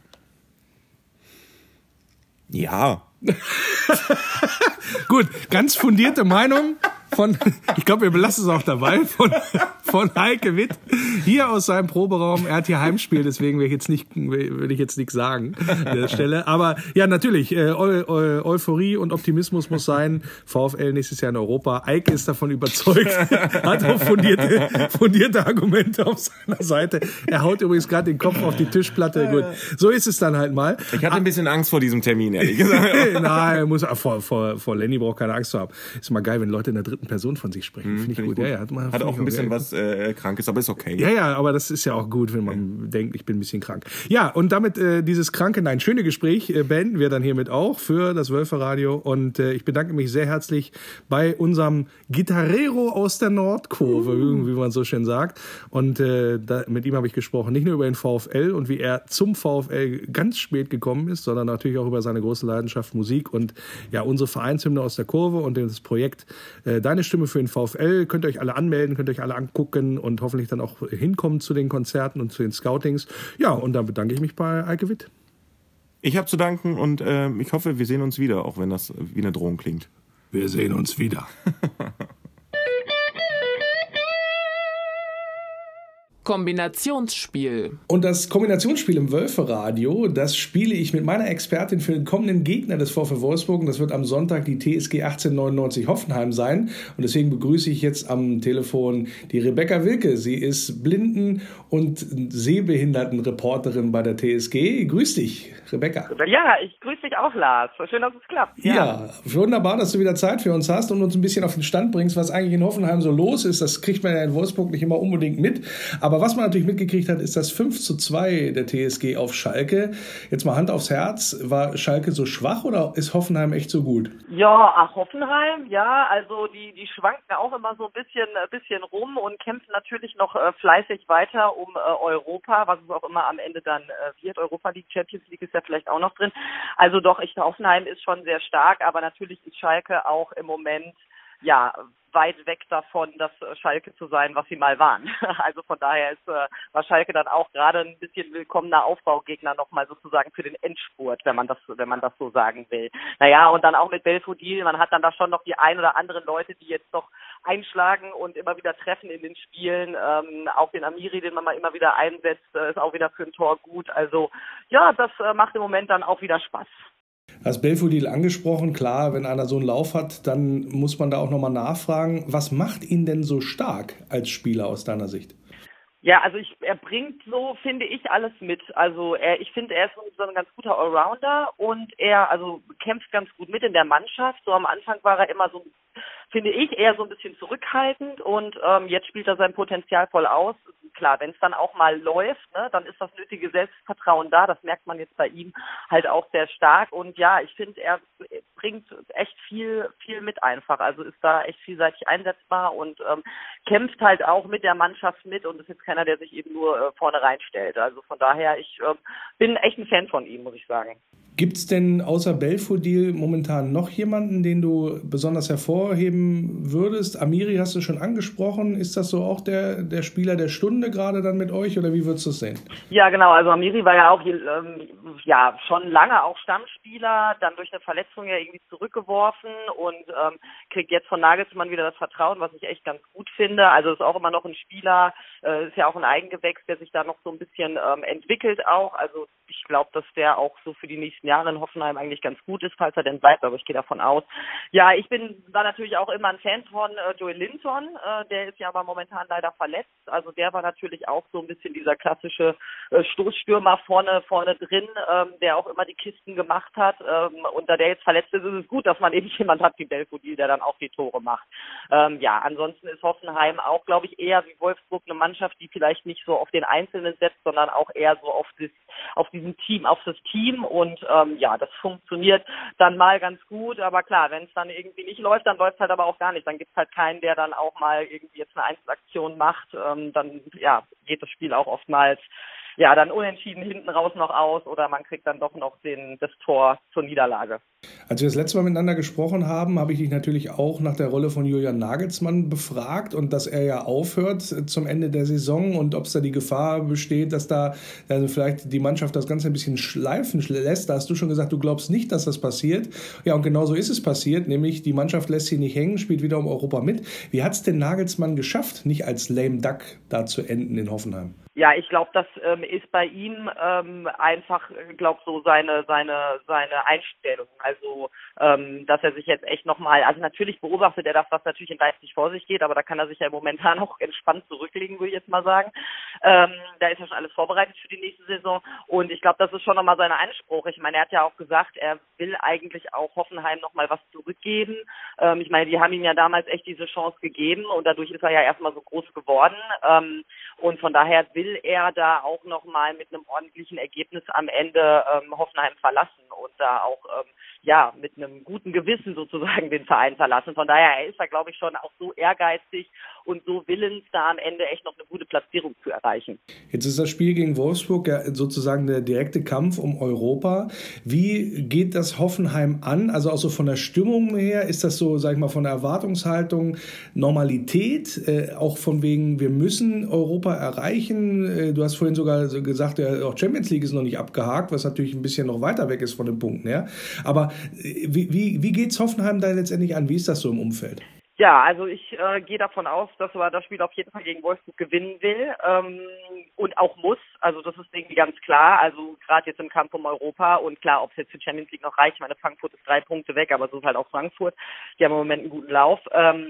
Ja. Gut, ganz fundierte Meinung von, ich glaube, wir belassen es auch dabei, von Heike Witt, hier aus seinem Proberaum. Er hat hier Heimspiel, deswegen will ich jetzt nichts sagen an der Stelle. Aber ja, natürlich, Euphorie und Optimismus muss sein. VfL nächstes Jahr in Europa. Eike ist davon überzeugt, hat auch fundierte Argumente auf seiner Seite. Er haut übrigens gerade den Kopf auf die Tischplatte. Gut, so ist es dann halt mal. Ich hatte ein bisschen Angst vor diesem Termin, ehrlich gesagt. Nein, vor Lenny braucht keine Angst zu haben. Ist mal geil, wenn Leute in der dritten Person von sich sprechen. Finde ich gut. Ja, hat auch ein bisschen was Krankes, aber ist okay. Ja, aber das ist ja auch gut, wenn man denkt, ich bin ein bisschen krank. Ja, und damit dieses schöne Gespräch beenden wir dann hiermit auch für das Wölferadio. Und ich bedanke mich sehr herzlich bei unserem Gitarrero aus der Nordkurve, wie man so schön sagt. Und mit ihm habe ich gesprochen, nicht nur über den VfL und wie er zum VfL ganz spät gekommen ist, sondern natürlich auch über seine große Leidenschaft Musik und ja, unsere Vereinshymne aus der Kurve und das Projekt Deine Stimme für den VfL. Könnt ihr euch alle anmelden, könnt ihr euch alle angucken und hoffentlich dann auch hinkommen zu den Konzerten und zu den Scoutings. Ja, und dann bedanke ich mich bei Eike Witt. Ich habe zu danken und ich hoffe, wir sehen uns wieder, auch wenn das wie eine Drohung klingt. Wir sehen uns wieder. Kombinationsspiel. Und das Kombinationsspiel im Wölferadio, das spiele ich mit meiner Expertin für den kommenden Gegner des VfL Wolfsburg. Und das wird am Sonntag die TSG 1899 Hoffenheim sein. Und deswegen begrüße ich jetzt am Telefon die Rebecca Wilke. Sie ist Blinden- und Sehbehindertenreporterin bei der TSG. Grüß dich, Rebecca. Ja, ich grüße dich auch, Lars. Schön, dass es klappt. Ja, wunderbar, dass du wieder Zeit für uns hast und uns ein bisschen auf den Stand bringst, was eigentlich in Hoffenheim so los ist. Das kriegt man ja in Wolfsburg nicht immer unbedingt mit. Aber was man natürlich mitgekriegt hat, ist das 5:2 der TSG auf Schalke. Jetzt mal Hand aufs Herz. War Schalke so schwach oder ist Hoffenheim echt so gut? Ja, Hoffenheim, ja. Also die schwanken auch immer so ein bisschen rum und kämpfen natürlich noch fleißig weiter um Europa, was es auch immer am Ende dann wird. Europa League, Champions League ist ja vielleicht auch noch drin. Also doch, Hoffenheim ist schon sehr stark, aber natürlich ist Schalke auch im Moment weit weg davon, das Schalke zu sein, was sie mal waren. Also von daher war Schalke dann auch gerade ein bisschen willkommener Aufbaugegner nochmal sozusagen für den Endspurt, wenn man das so sagen will. Naja, und dann auch mit Belfodil, man hat dann da schon noch die ein oder anderen Leute, die jetzt noch einschlagen und immer wieder treffen in den Spielen. Auch den Amiri, den man mal immer wieder einsetzt, ist auch wieder für ein Tor gut. Also ja, das macht im Moment dann auch wieder Spaß. Hast Belfodil angesprochen, klar, wenn einer so einen Lauf hat, dann muss man da auch nochmal nachfragen, was macht ihn denn so stark als Spieler aus deiner Sicht? Ja, also er bringt so, finde ich, alles mit. Also ich finde, er ist so ein ganz guter Allrounder und er kämpft ganz gut mit in der Mannschaft. So am Anfang war er immer so, finde ich, eher so ein bisschen zurückhaltend und jetzt spielt er sein Potenzial voll aus. Klar, wenn es dann auch mal läuft, ne, dann ist das nötige Selbstvertrauen da. Das merkt man jetzt bei ihm halt auch sehr stark. Und ja, ich finde, er bringt echt viel mit einfach. Also ist da echt vielseitig einsetzbar und kämpft halt auch mit der Mannschaft mit und ist jetzt keiner, der sich eben nur vorne reinstellt. Also von daher, ich bin echt ein Fan von ihm, muss ich sagen. Gibt es denn außer Belfodil momentan noch jemanden, den du besonders hervorheben würdest? Amiri hast du schon angesprochen. Ist das so auch der Spieler der Stunde gerade dann mit euch oder wie würdest du es sehen? Ja, genau. Also Amiri war ja auch schon lange auch Stammspieler, dann durch eine Verletzung ja irgendwie zurückgeworfen und kriegt jetzt von Nagelsmann wieder das Vertrauen, was ich echt ganz gut finde. Also ist auch immer noch ein Spieler, ist ja auch ein Eigengewächs, der sich da noch so ein bisschen entwickelt auch. Also ich glaube, dass der auch so für die nächsten Jahre in Hoffenheim eigentlich ganz gut ist, falls er denn bleibt, aber ich gehe davon aus. Ja, ich bin da natürlich auch immer ein Fan von Joel Linton, der ist ja aber momentan leider verletzt. Also der war natürlich auch so ein bisschen dieser klassische Stoßstürmer vorne drin, der auch immer die Kisten gemacht hat. Und da der jetzt verletzt ist es gut, dass man eben jemand hat wie Belfodil, der dann auch die Tore macht. Ansonsten ist Hoffenheim auch, glaube ich, eher wie Wolfsburg eine Mannschaft, die vielleicht nicht so auf den Einzelnen setzt, sondern auch eher so auf das Team und das funktioniert dann mal ganz gut, aber klar, wenn es dann irgendwie nicht läuft, dann läuft es halt aber auch gar nicht. Dann gibt es halt keinen, der dann auch mal irgendwie jetzt eine Einzelaktion macht. Dann geht das Spiel auch oftmals dann unentschieden hinten raus noch aus oder man kriegt dann doch noch das Tor zur Niederlage. Als wir das letzte Mal miteinander gesprochen haben, habe ich dich natürlich auch nach der Rolle von Julian Nagelsmann befragt und dass er ja aufhört zum Ende der Saison und ob es da die Gefahr besteht, dass da vielleicht die Mannschaft das Ganze ein bisschen schleifen lässt. Da hast du schon gesagt, du glaubst nicht, dass das passiert. Ja, und genau so ist es passiert, nämlich die Mannschaft lässt sie nicht hängen, spielt wieder um Europa mit. Wie hat es denn Nagelsmann geschafft, nicht als lame duck da zu enden in Hoffenheim? Ja, ich glaube, das ist bei ihm einfach, so seine Einstellung. Also, dass er sich jetzt echt nochmal, also natürlich beobachtet er das, was natürlich in Leipzig vor sich geht, aber da kann er sich ja momentan auch entspannt zurücklegen, würde ich jetzt mal sagen. Da ist ja schon alles vorbereitet für die nächste Saison und ich glaube, das ist schon nochmal sein Anspruch. Ich meine, er hat ja auch gesagt, er will eigentlich auch Hoffenheim nochmal was zurückgeben. Ich meine, die haben ihm ja damals echt diese Chance gegeben und dadurch ist er ja erstmal so groß geworden. Und von daher will er da auch nochmal mit einem ordentlichen Ergebnis am Ende Hoffenheim verlassen und da auch mit einem guten Gewissen sozusagen den Verein verlassen. Von daher, er ist da, glaube ich, schon auch so ehrgeizig und so willens, da am Ende echt noch eine gute Platzierung zu erreichen. Jetzt ist das Spiel gegen Wolfsburg ja sozusagen der direkte Kampf um Europa. Wie geht das Hoffenheim an? Also auch so von der Stimmung her, ist das so, sag ich mal, von der Erwartungshaltung Normalität? Auch von wegen, wir müssen Europa erreichen? Du hast vorhin sogar gesagt, auch Champions League ist noch nicht abgehakt, was natürlich ein bisschen noch weiter weg ist von den Punkten her. Aber wie geht's Hoffenheim da letztendlich an? Wie ist das so im Umfeld? Ja, also ich gehe davon aus, dass er das Spiel auf jeden Fall gegen Wolfsburg gewinnen will und auch muss. Also das ist irgendwie ganz klar. Also gerade jetzt im Kampf um Europa und klar, ob es jetzt für Champions League noch reicht. Ich meine, Frankfurt ist 3 Punkte weg, aber so ist halt auch Frankfurt. Die haben im Moment einen guten Lauf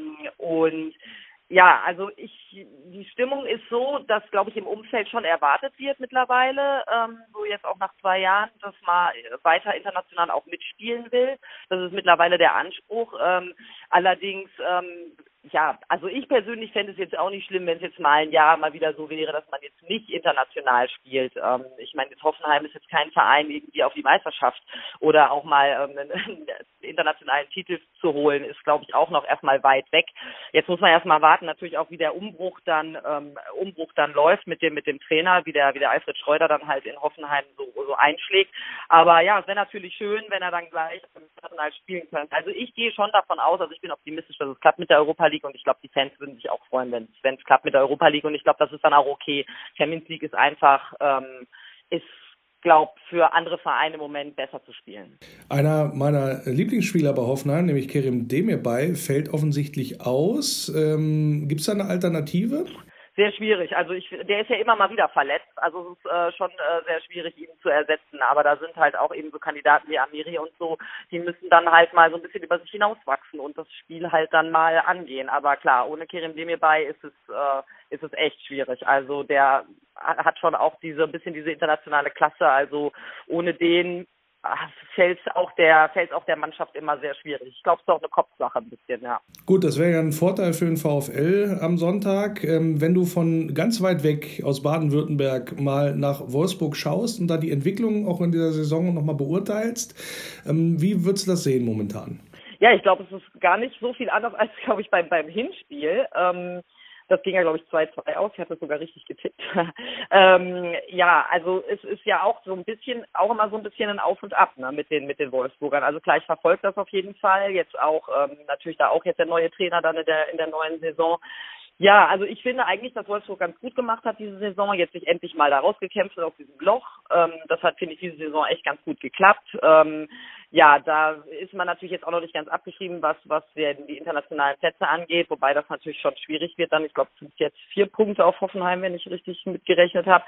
und ja, also die Stimmung ist so, dass, glaube ich, im Umfeld schon erwartet wird mittlerweile, so jetzt auch nach 2 Jahren, dass man weiter international auch mitspielen will. Das ist mittlerweile der Anspruch. Allerdings ja, also ich persönlich fände es jetzt auch nicht schlimm, wenn es jetzt mal ein Jahr mal wieder so wäre, dass man jetzt nicht international spielt. Ich meine, jetzt Hoffenheim ist jetzt kein Verein irgendwie auf die Meisterschaft oder auch mal einen internationalen Titel zu holen, ist, glaube ich, auch noch erstmal weit weg. Jetzt muss man erstmal warten, natürlich auch, wie der Umbruch dann läuft mit dem Trainer, wie der Alfred Schreuder dann halt in Hoffenheim so einschlägt. Aber ja, es wäre natürlich schön, wenn er dann gleich international spielen könnte. Also ich gehe schon davon aus, also ich bin optimistisch, dass es klappt mit der Europa League und ich glaube, die Fans würden sich auch freuen, wenn es klappt mit der Europa League und ich glaube, das ist dann auch okay. Champions League ist einfach, für andere Vereine im Moment besser zu spielen. Einer meiner Lieblingsspieler bei Hoffenheim, nämlich Kerim Demirbay, fällt offensichtlich aus. Gibt es da eine Alternative? Sehr schwierig. Also der ist ja immer mal wieder verletzt. Also es ist schon sehr schwierig, ihn zu ersetzen. Aber da sind halt auch eben so Kandidaten wie Amiri und so, die müssen dann halt mal so ein bisschen über sich hinauswachsen und das Spiel halt dann mal angehen. Aber klar, ohne Kerim Demirbay ist es echt schwierig. Also der hat schon auch diese internationale Klasse. Also ohne den fällt auch der Mannschaft immer sehr schwierig. Ich glaube, es ist auch eine Kopfsache ein bisschen, ja. Gut, das wäre ja ein Vorteil für den VfL am Sonntag. Wenn du von ganz weit weg aus Baden-Württemberg mal nach Wolfsburg schaust und da die Entwicklung auch in dieser Saison nochmal beurteilst, wie würdest du das sehen momentan? Ja, ich glaube, es ist gar nicht so viel anders als, glaube ich, beim Hinspiel. Das ging ja, glaube ich, 2-2 aus. Ich hatte es sogar richtig getippt. Ja, also es ist ja auch immer so ein bisschen ein Auf und Ab, ne, mit den Wolfsburgern. Also klar, ich verfolge das auf jeden Fall. Jetzt auch, natürlich da auch jetzt der neue Trainer dann in der neuen Saison. Ja, also ich finde eigentlich, dass Wolfsburg ganz gut gemacht hat diese Saison, jetzt sich endlich mal da rausgekämpft hat aus diesem Loch. Das hat, finde ich, diese Saison echt ganz gut geklappt. Ja, da ist man natürlich jetzt auch noch nicht ganz abgeschrieben, was die internationalen Plätze angeht, wobei das natürlich schon schwierig wird dann. Ich glaube, es sind jetzt 4 Punkte auf Hoffenheim, wenn ich richtig mitgerechnet habe.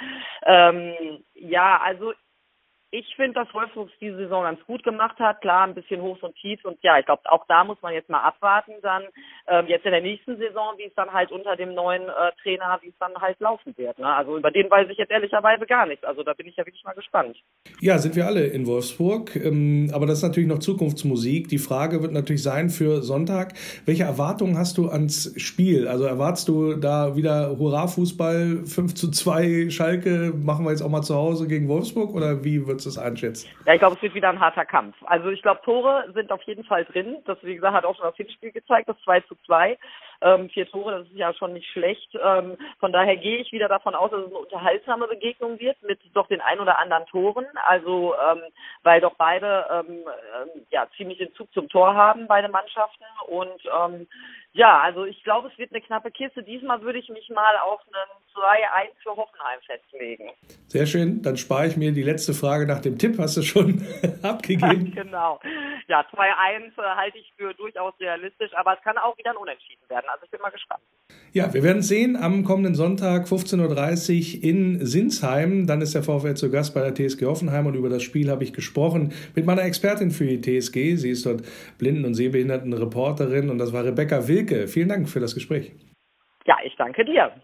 Ja, also ich finde, dass Wolfsburg diese Saison ganz gut gemacht hat. Klar, ein bisschen Hochs und Tiefs. Und ja, ich glaube, auch da muss man jetzt mal abwarten. Dann jetzt in der nächsten Saison, wie es dann halt unter dem neuen Trainer, wie es dann halt laufen wird. Ne? Also über den weiß ich jetzt ehrlicherweise gar nichts. Also da bin ich ja wirklich mal gespannt. Ja, sind wir alle in Wolfsburg. Aber das ist natürlich noch Zukunftsmusik. Die Frage wird natürlich sein für Sonntag. Welche Erwartungen hast du ans Spiel? Also erwartest du da wieder Hurra-Fußball, 5-2 Schalke, machen wir jetzt auch mal zu Hause gegen Wolfsburg? Oder wie wird es einschätzen? Ja, ich glaube, es wird wieder ein harter Kampf. Also ich glaube, Tore sind auf jeden Fall drin. Das, wie gesagt, hat auch schon das Hinspiel gezeigt, das 2-2. 4 Tore, das ist ja schon nicht schlecht. Von daher gehe ich wieder davon aus, dass es eine unterhaltsame Begegnung wird mit doch den ein oder anderen Toren. Also weil doch beide ziemlich den Zug zum Tor haben, beide Mannschaften. Und also ich glaube, es wird eine knappe Kiste. Diesmal würde ich mich mal auf einen 2-1 für Hoffenheim festlegen. Sehr schön, dann spare ich mir die letzte Frage nach dem Tipp, hast du schon abgegeben. Genau. Ja, 2-1 halte ich für durchaus realistisch, aber es kann auch wieder ein Unentschieden werden. Also ich bin mal gespannt. Ja, wir werden es sehen am kommenden Sonntag 15.30 Uhr in Sinsheim. Dann ist der VfL zu Gast bei der TSG Hoffenheim und über das Spiel habe ich gesprochen mit meiner Expertin für die TSG. Sie ist dort Blinden- und Sehbehindertenreporterin und das war Rebecca Wilke. Vielen Dank für das Gespräch. Ja, ich danke dir.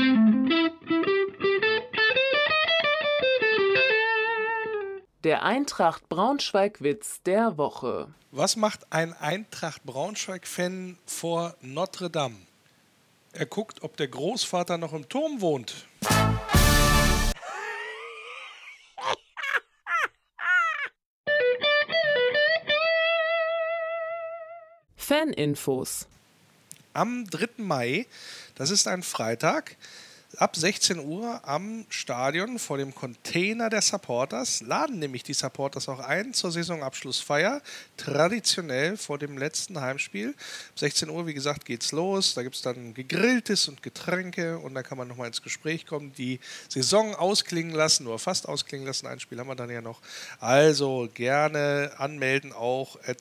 Der Eintracht Braunschweig-Witz der Woche. Was macht ein Eintracht Braunschweig-Fan vor Notre Dame? Er guckt, ob der Großvater noch im Turm wohnt. Faninfos. Am 3. Mai, das ist ein Freitag, ab 16 Uhr am Stadion vor dem Container der Supporters laden nämlich die Supporters auch ein zur Saisonabschlussfeier, traditionell vor dem letzten Heimspiel. Ab 16 Uhr, wie gesagt, geht's los, da gibt es dann Gegrilltes und Getränke und dann kann man nochmal ins Gespräch kommen, die Saison ausklingen lassen, oder fast ausklingen lassen, ein Spiel haben wir dann ja noch. Also gerne anmelden auch at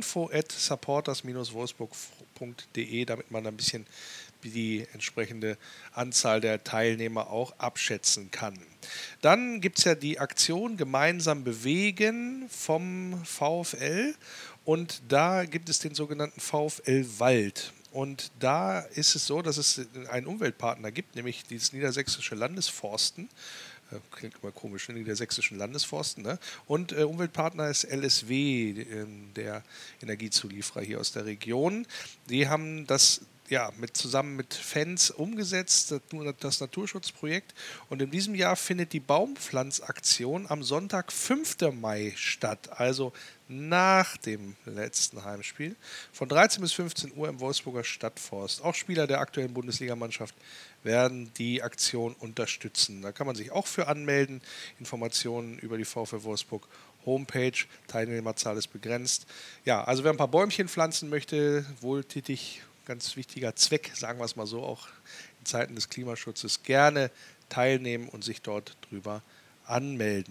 info@supporters-wolfsburg.de, damit man ein bisschen die entsprechende Anzahl der Teilnehmer auch abschätzen kann. Dann gibt es ja die Aktion Gemeinsam bewegen vom VfL und da gibt es den sogenannten VfL Wald. Und da ist es so, dass es einen Umweltpartner gibt, nämlich das Niedersächsische Landesforsten. Klingt immer komisch, ne? Niedersächsischen Landesforsten. Ne? Und Umweltpartner ist LSW, der Energiezulieferer hier aus der Region. Die haben das zusammen mit Fans umgesetzt, das Naturschutzprojekt. Und in diesem Jahr findet die Baumpflanzaktion am Sonntag, 5. Mai statt, also nach dem letzten Heimspiel, von 13 bis 15 Uhr im Wolfsburger Stadtforst. Auch Spieler der aktuellen Bundesligamannschaft werden die Aktion unterstützen. Da kann man sich auch für anmelden. Informationen über die VfL Wolfsburg Homepage, Teilnehmerzahl ist begrenzt. Ja, also wer ein paar Bäumchen pflanzen möchte, wohltätig, ganz wichtiger Zweck, sagen wir es mal so, auch in Zeiten des Klimaschutzes, gerne teilnehmen und sich dort drüber anmelden.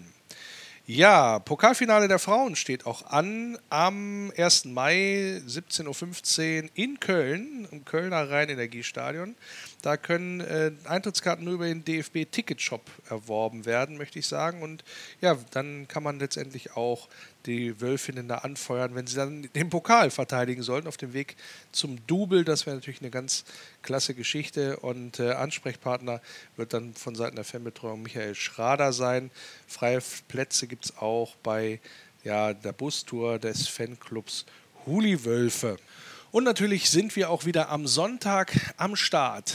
Ja, Pokalfinale der Frauen steht auch an am 1. Mai 17.15 Uhr in Köln, im Kölner Rhein-Energiestadion. Da können Eintrittskarten nur über den DFB-Ticketshop erworben werden, möchte ich sagen. Und ja, dann kann man letztendlich auch die Wölfinnen da anfeuern, wenn sie dann den Pokal verteidigen sollten auf dem Weg zum Double. Das wäre natürlich eine ganz klasse Geschichte und Ansprechpartner wird dann von Seiten der Fanbetreuung Michael Schrader sein. Freie Plätze gibt es auch bei der Bustour des Fanclubs Huli-Wölfe. Und natürlich sind wir auch wieder am Sonntag am Start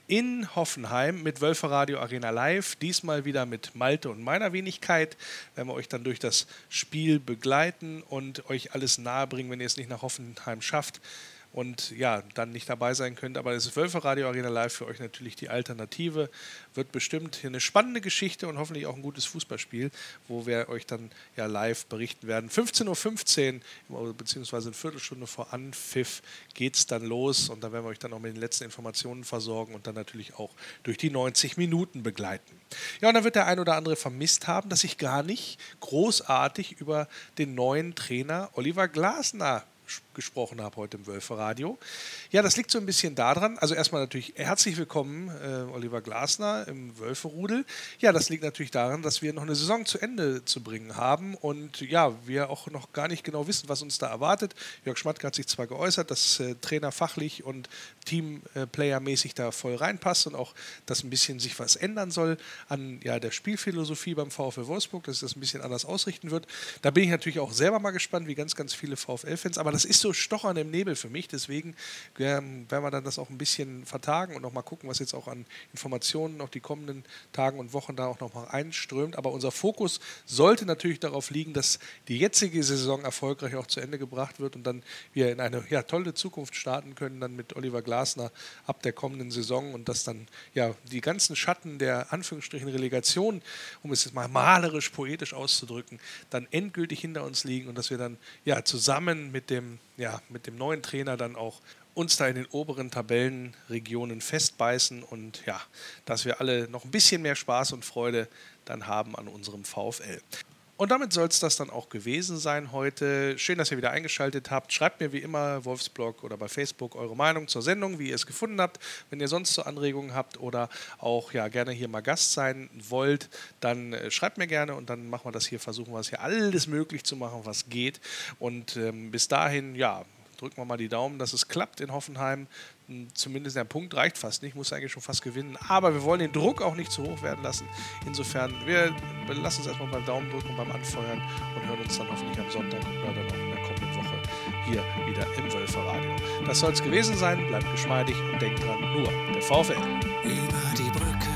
in Hoffenheim mit Wölferadio Arena Live. Diesmal wieder mit Malte und meiner Wenigkeit. Werden wir euch dann durch das Spiel begleiten und euch alles nahebringen, wenn ihr es nicht nach Hoffenheim schafft und ja, dann nicht dabei sein könnt. Aber das ist Wölferadio Arena Live für euch natürlich die Alternative. Wird bestimmt hier eine spannende Geschichte und hoffentlich auch ein gutes Fußballspiel, wo wir euch dann ja live berichten werden. 15.15 Uhr, beziehungsweise eine Viertelstunde vor Anpfiff geht es dann los und da werden wir euch dann auch mit den letzten Informationen versorgen und dann natürlich auch durch die 90 Minuten begleiten. Ja, und dann wird der ein oder andere vermisst haben, dass ich gar nicht großartig über den neuen Trainer Oliver Glasner gesprochen habe heute im Wölferadio. Ja, das liegt so ein bisschen daran, also erstmal natürlich herzlich willkommen Oliver Glasner im Wölferudel. Ja, das liegt natürlich daran, dass wir noch eine Saison zu Ende zu bringen haben und ja, wir auch noch gar nicht genau wissen, was uns da erwartet. Jörg Schmatke hat sich zwar geäußert, dass Trainer fachlich und Teamplayer-mäßig da voll reinpasst und auch, dass ein bisschen sich was ändern soll an der Spielphilosophie beim VfL Wolfsburg, dass es das ein bisschen anders ausrichten wird. Da bin ich natürlich auch selber mal gespannt, wie ganz, ganz viele VfL-Fans, aber das ist so Stochern im Nebel für mich, deswegen werden wir dann das auch ein bisschen vertagen und noch mal gucken, was jetzt auch an Informationen noch die kommenden Tagen und Wochen da auch noch mal einströmt, aber unser Fokus sollte natürlich darauf liegen, dass die jetzige Saison erfolgreich auch zu Ende gebracht wird und dann wir in eine tolle Zukunft starten können, dann mit Oliver Glasner ab der kommenden Saison und dass dann die ganzen Schatten der Anführungsstrichen Relegation, um es jetzt mal malerisch, poetisch auszudrücken, dann endgültig hinter uns liegen und dass wir dann zusammen mit dem neuen Trainer dann auch uns da in den oberen Tabellenregionen festbeißen und dass wir alle noch ein bisschen mehr Spaß und Freude dann haben an unserem VfL. Und damit soll es das dann auch gewesen sein heute. Schön, dass ihr wieder eingeschaltet habt. Schreibt mir wie immer Wolfsblog oder bei Facebook eure Meinung zur Sendung, wie ihr es gefunden habt. Wenn ihr sonst so Anregungen habt oder auch gerne hier mal Gast sein wollt, dann schreibt mir gerne und dann machen wir das hier, versuchen wir es hier alles möglich zu machen, was geht. Und bis dahin, drücken wir mal die Daumen, dass es klappt in Hoffenheim. Zumindest der Punkt reicht fast nicht, muss eigentlich schon fast gewinnen. Aber wir wollen den Druck auch nicht zu hoch werden lassen. Insofern, wir lassen uns erstmal beim Daumen drücken und beim Anfeuern und hören uns dann hoffentlich am Sonntag oder dann auch in der kommenden Woche hier wieder im Wölferadio. Das soll es gewesen sein. Bleibt geschmeidig und denkt dran, nur der VfL. Über die Brücke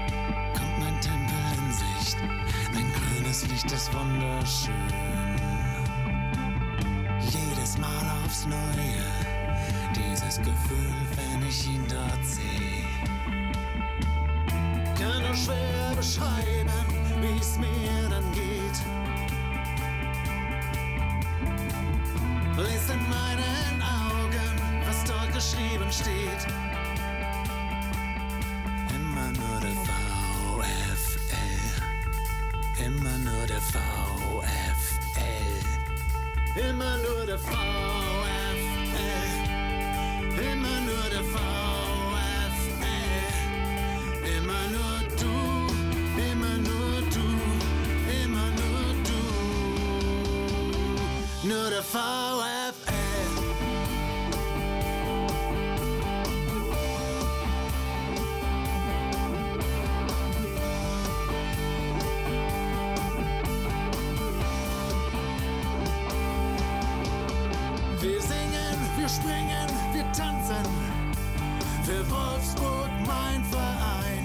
kommt mein Tempel in Sicht. Ein grünes Licht ist wunderschön. Jedes Mal aufs Neue, dieses Gefühl, wenn ich ihn dort sehe. Kann nur schwer beschreiben, wie es mir dann geht. Lies in meinen Augen, was dort geschrieben steht. Immer nur der VfL, immer nur der VfL. Immer nur der VfL, immer nur der VfL, immer nur du, immer nur du, immer nur du, nur der VfL. Wir singen, wir springen, wir tanzen, Wolfsburg mein Verein.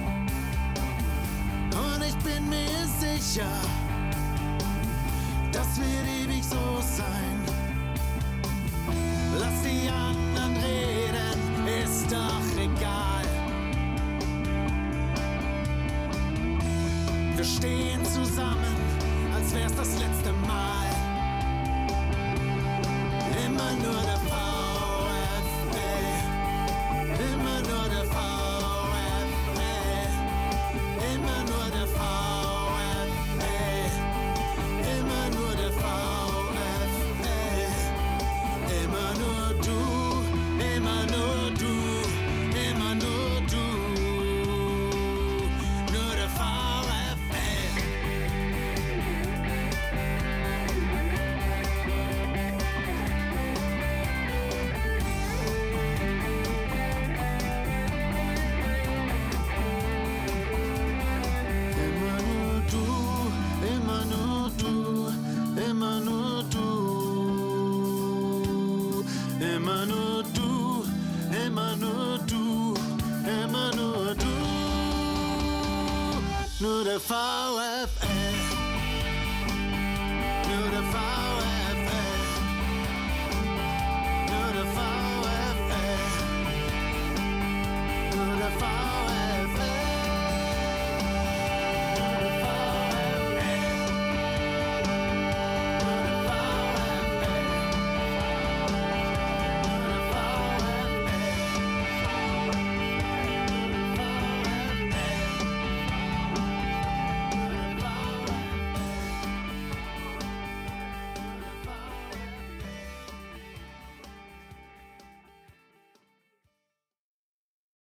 Und ich bin mir sicher, das wird ewig so sein. Lass die anderen reden, ist doch egal. Wir stehen zusammen, als wär's das letzte Mal. Immer nur der VfL, immer nur der VfL, immer nur der VfL, immer nur der VfL, immer nur du, immer nur du, immer nur du, nur der VfL. Immer nur du, immer nur du, immer nur du, immer nur du, immer nur du, nur der VfL.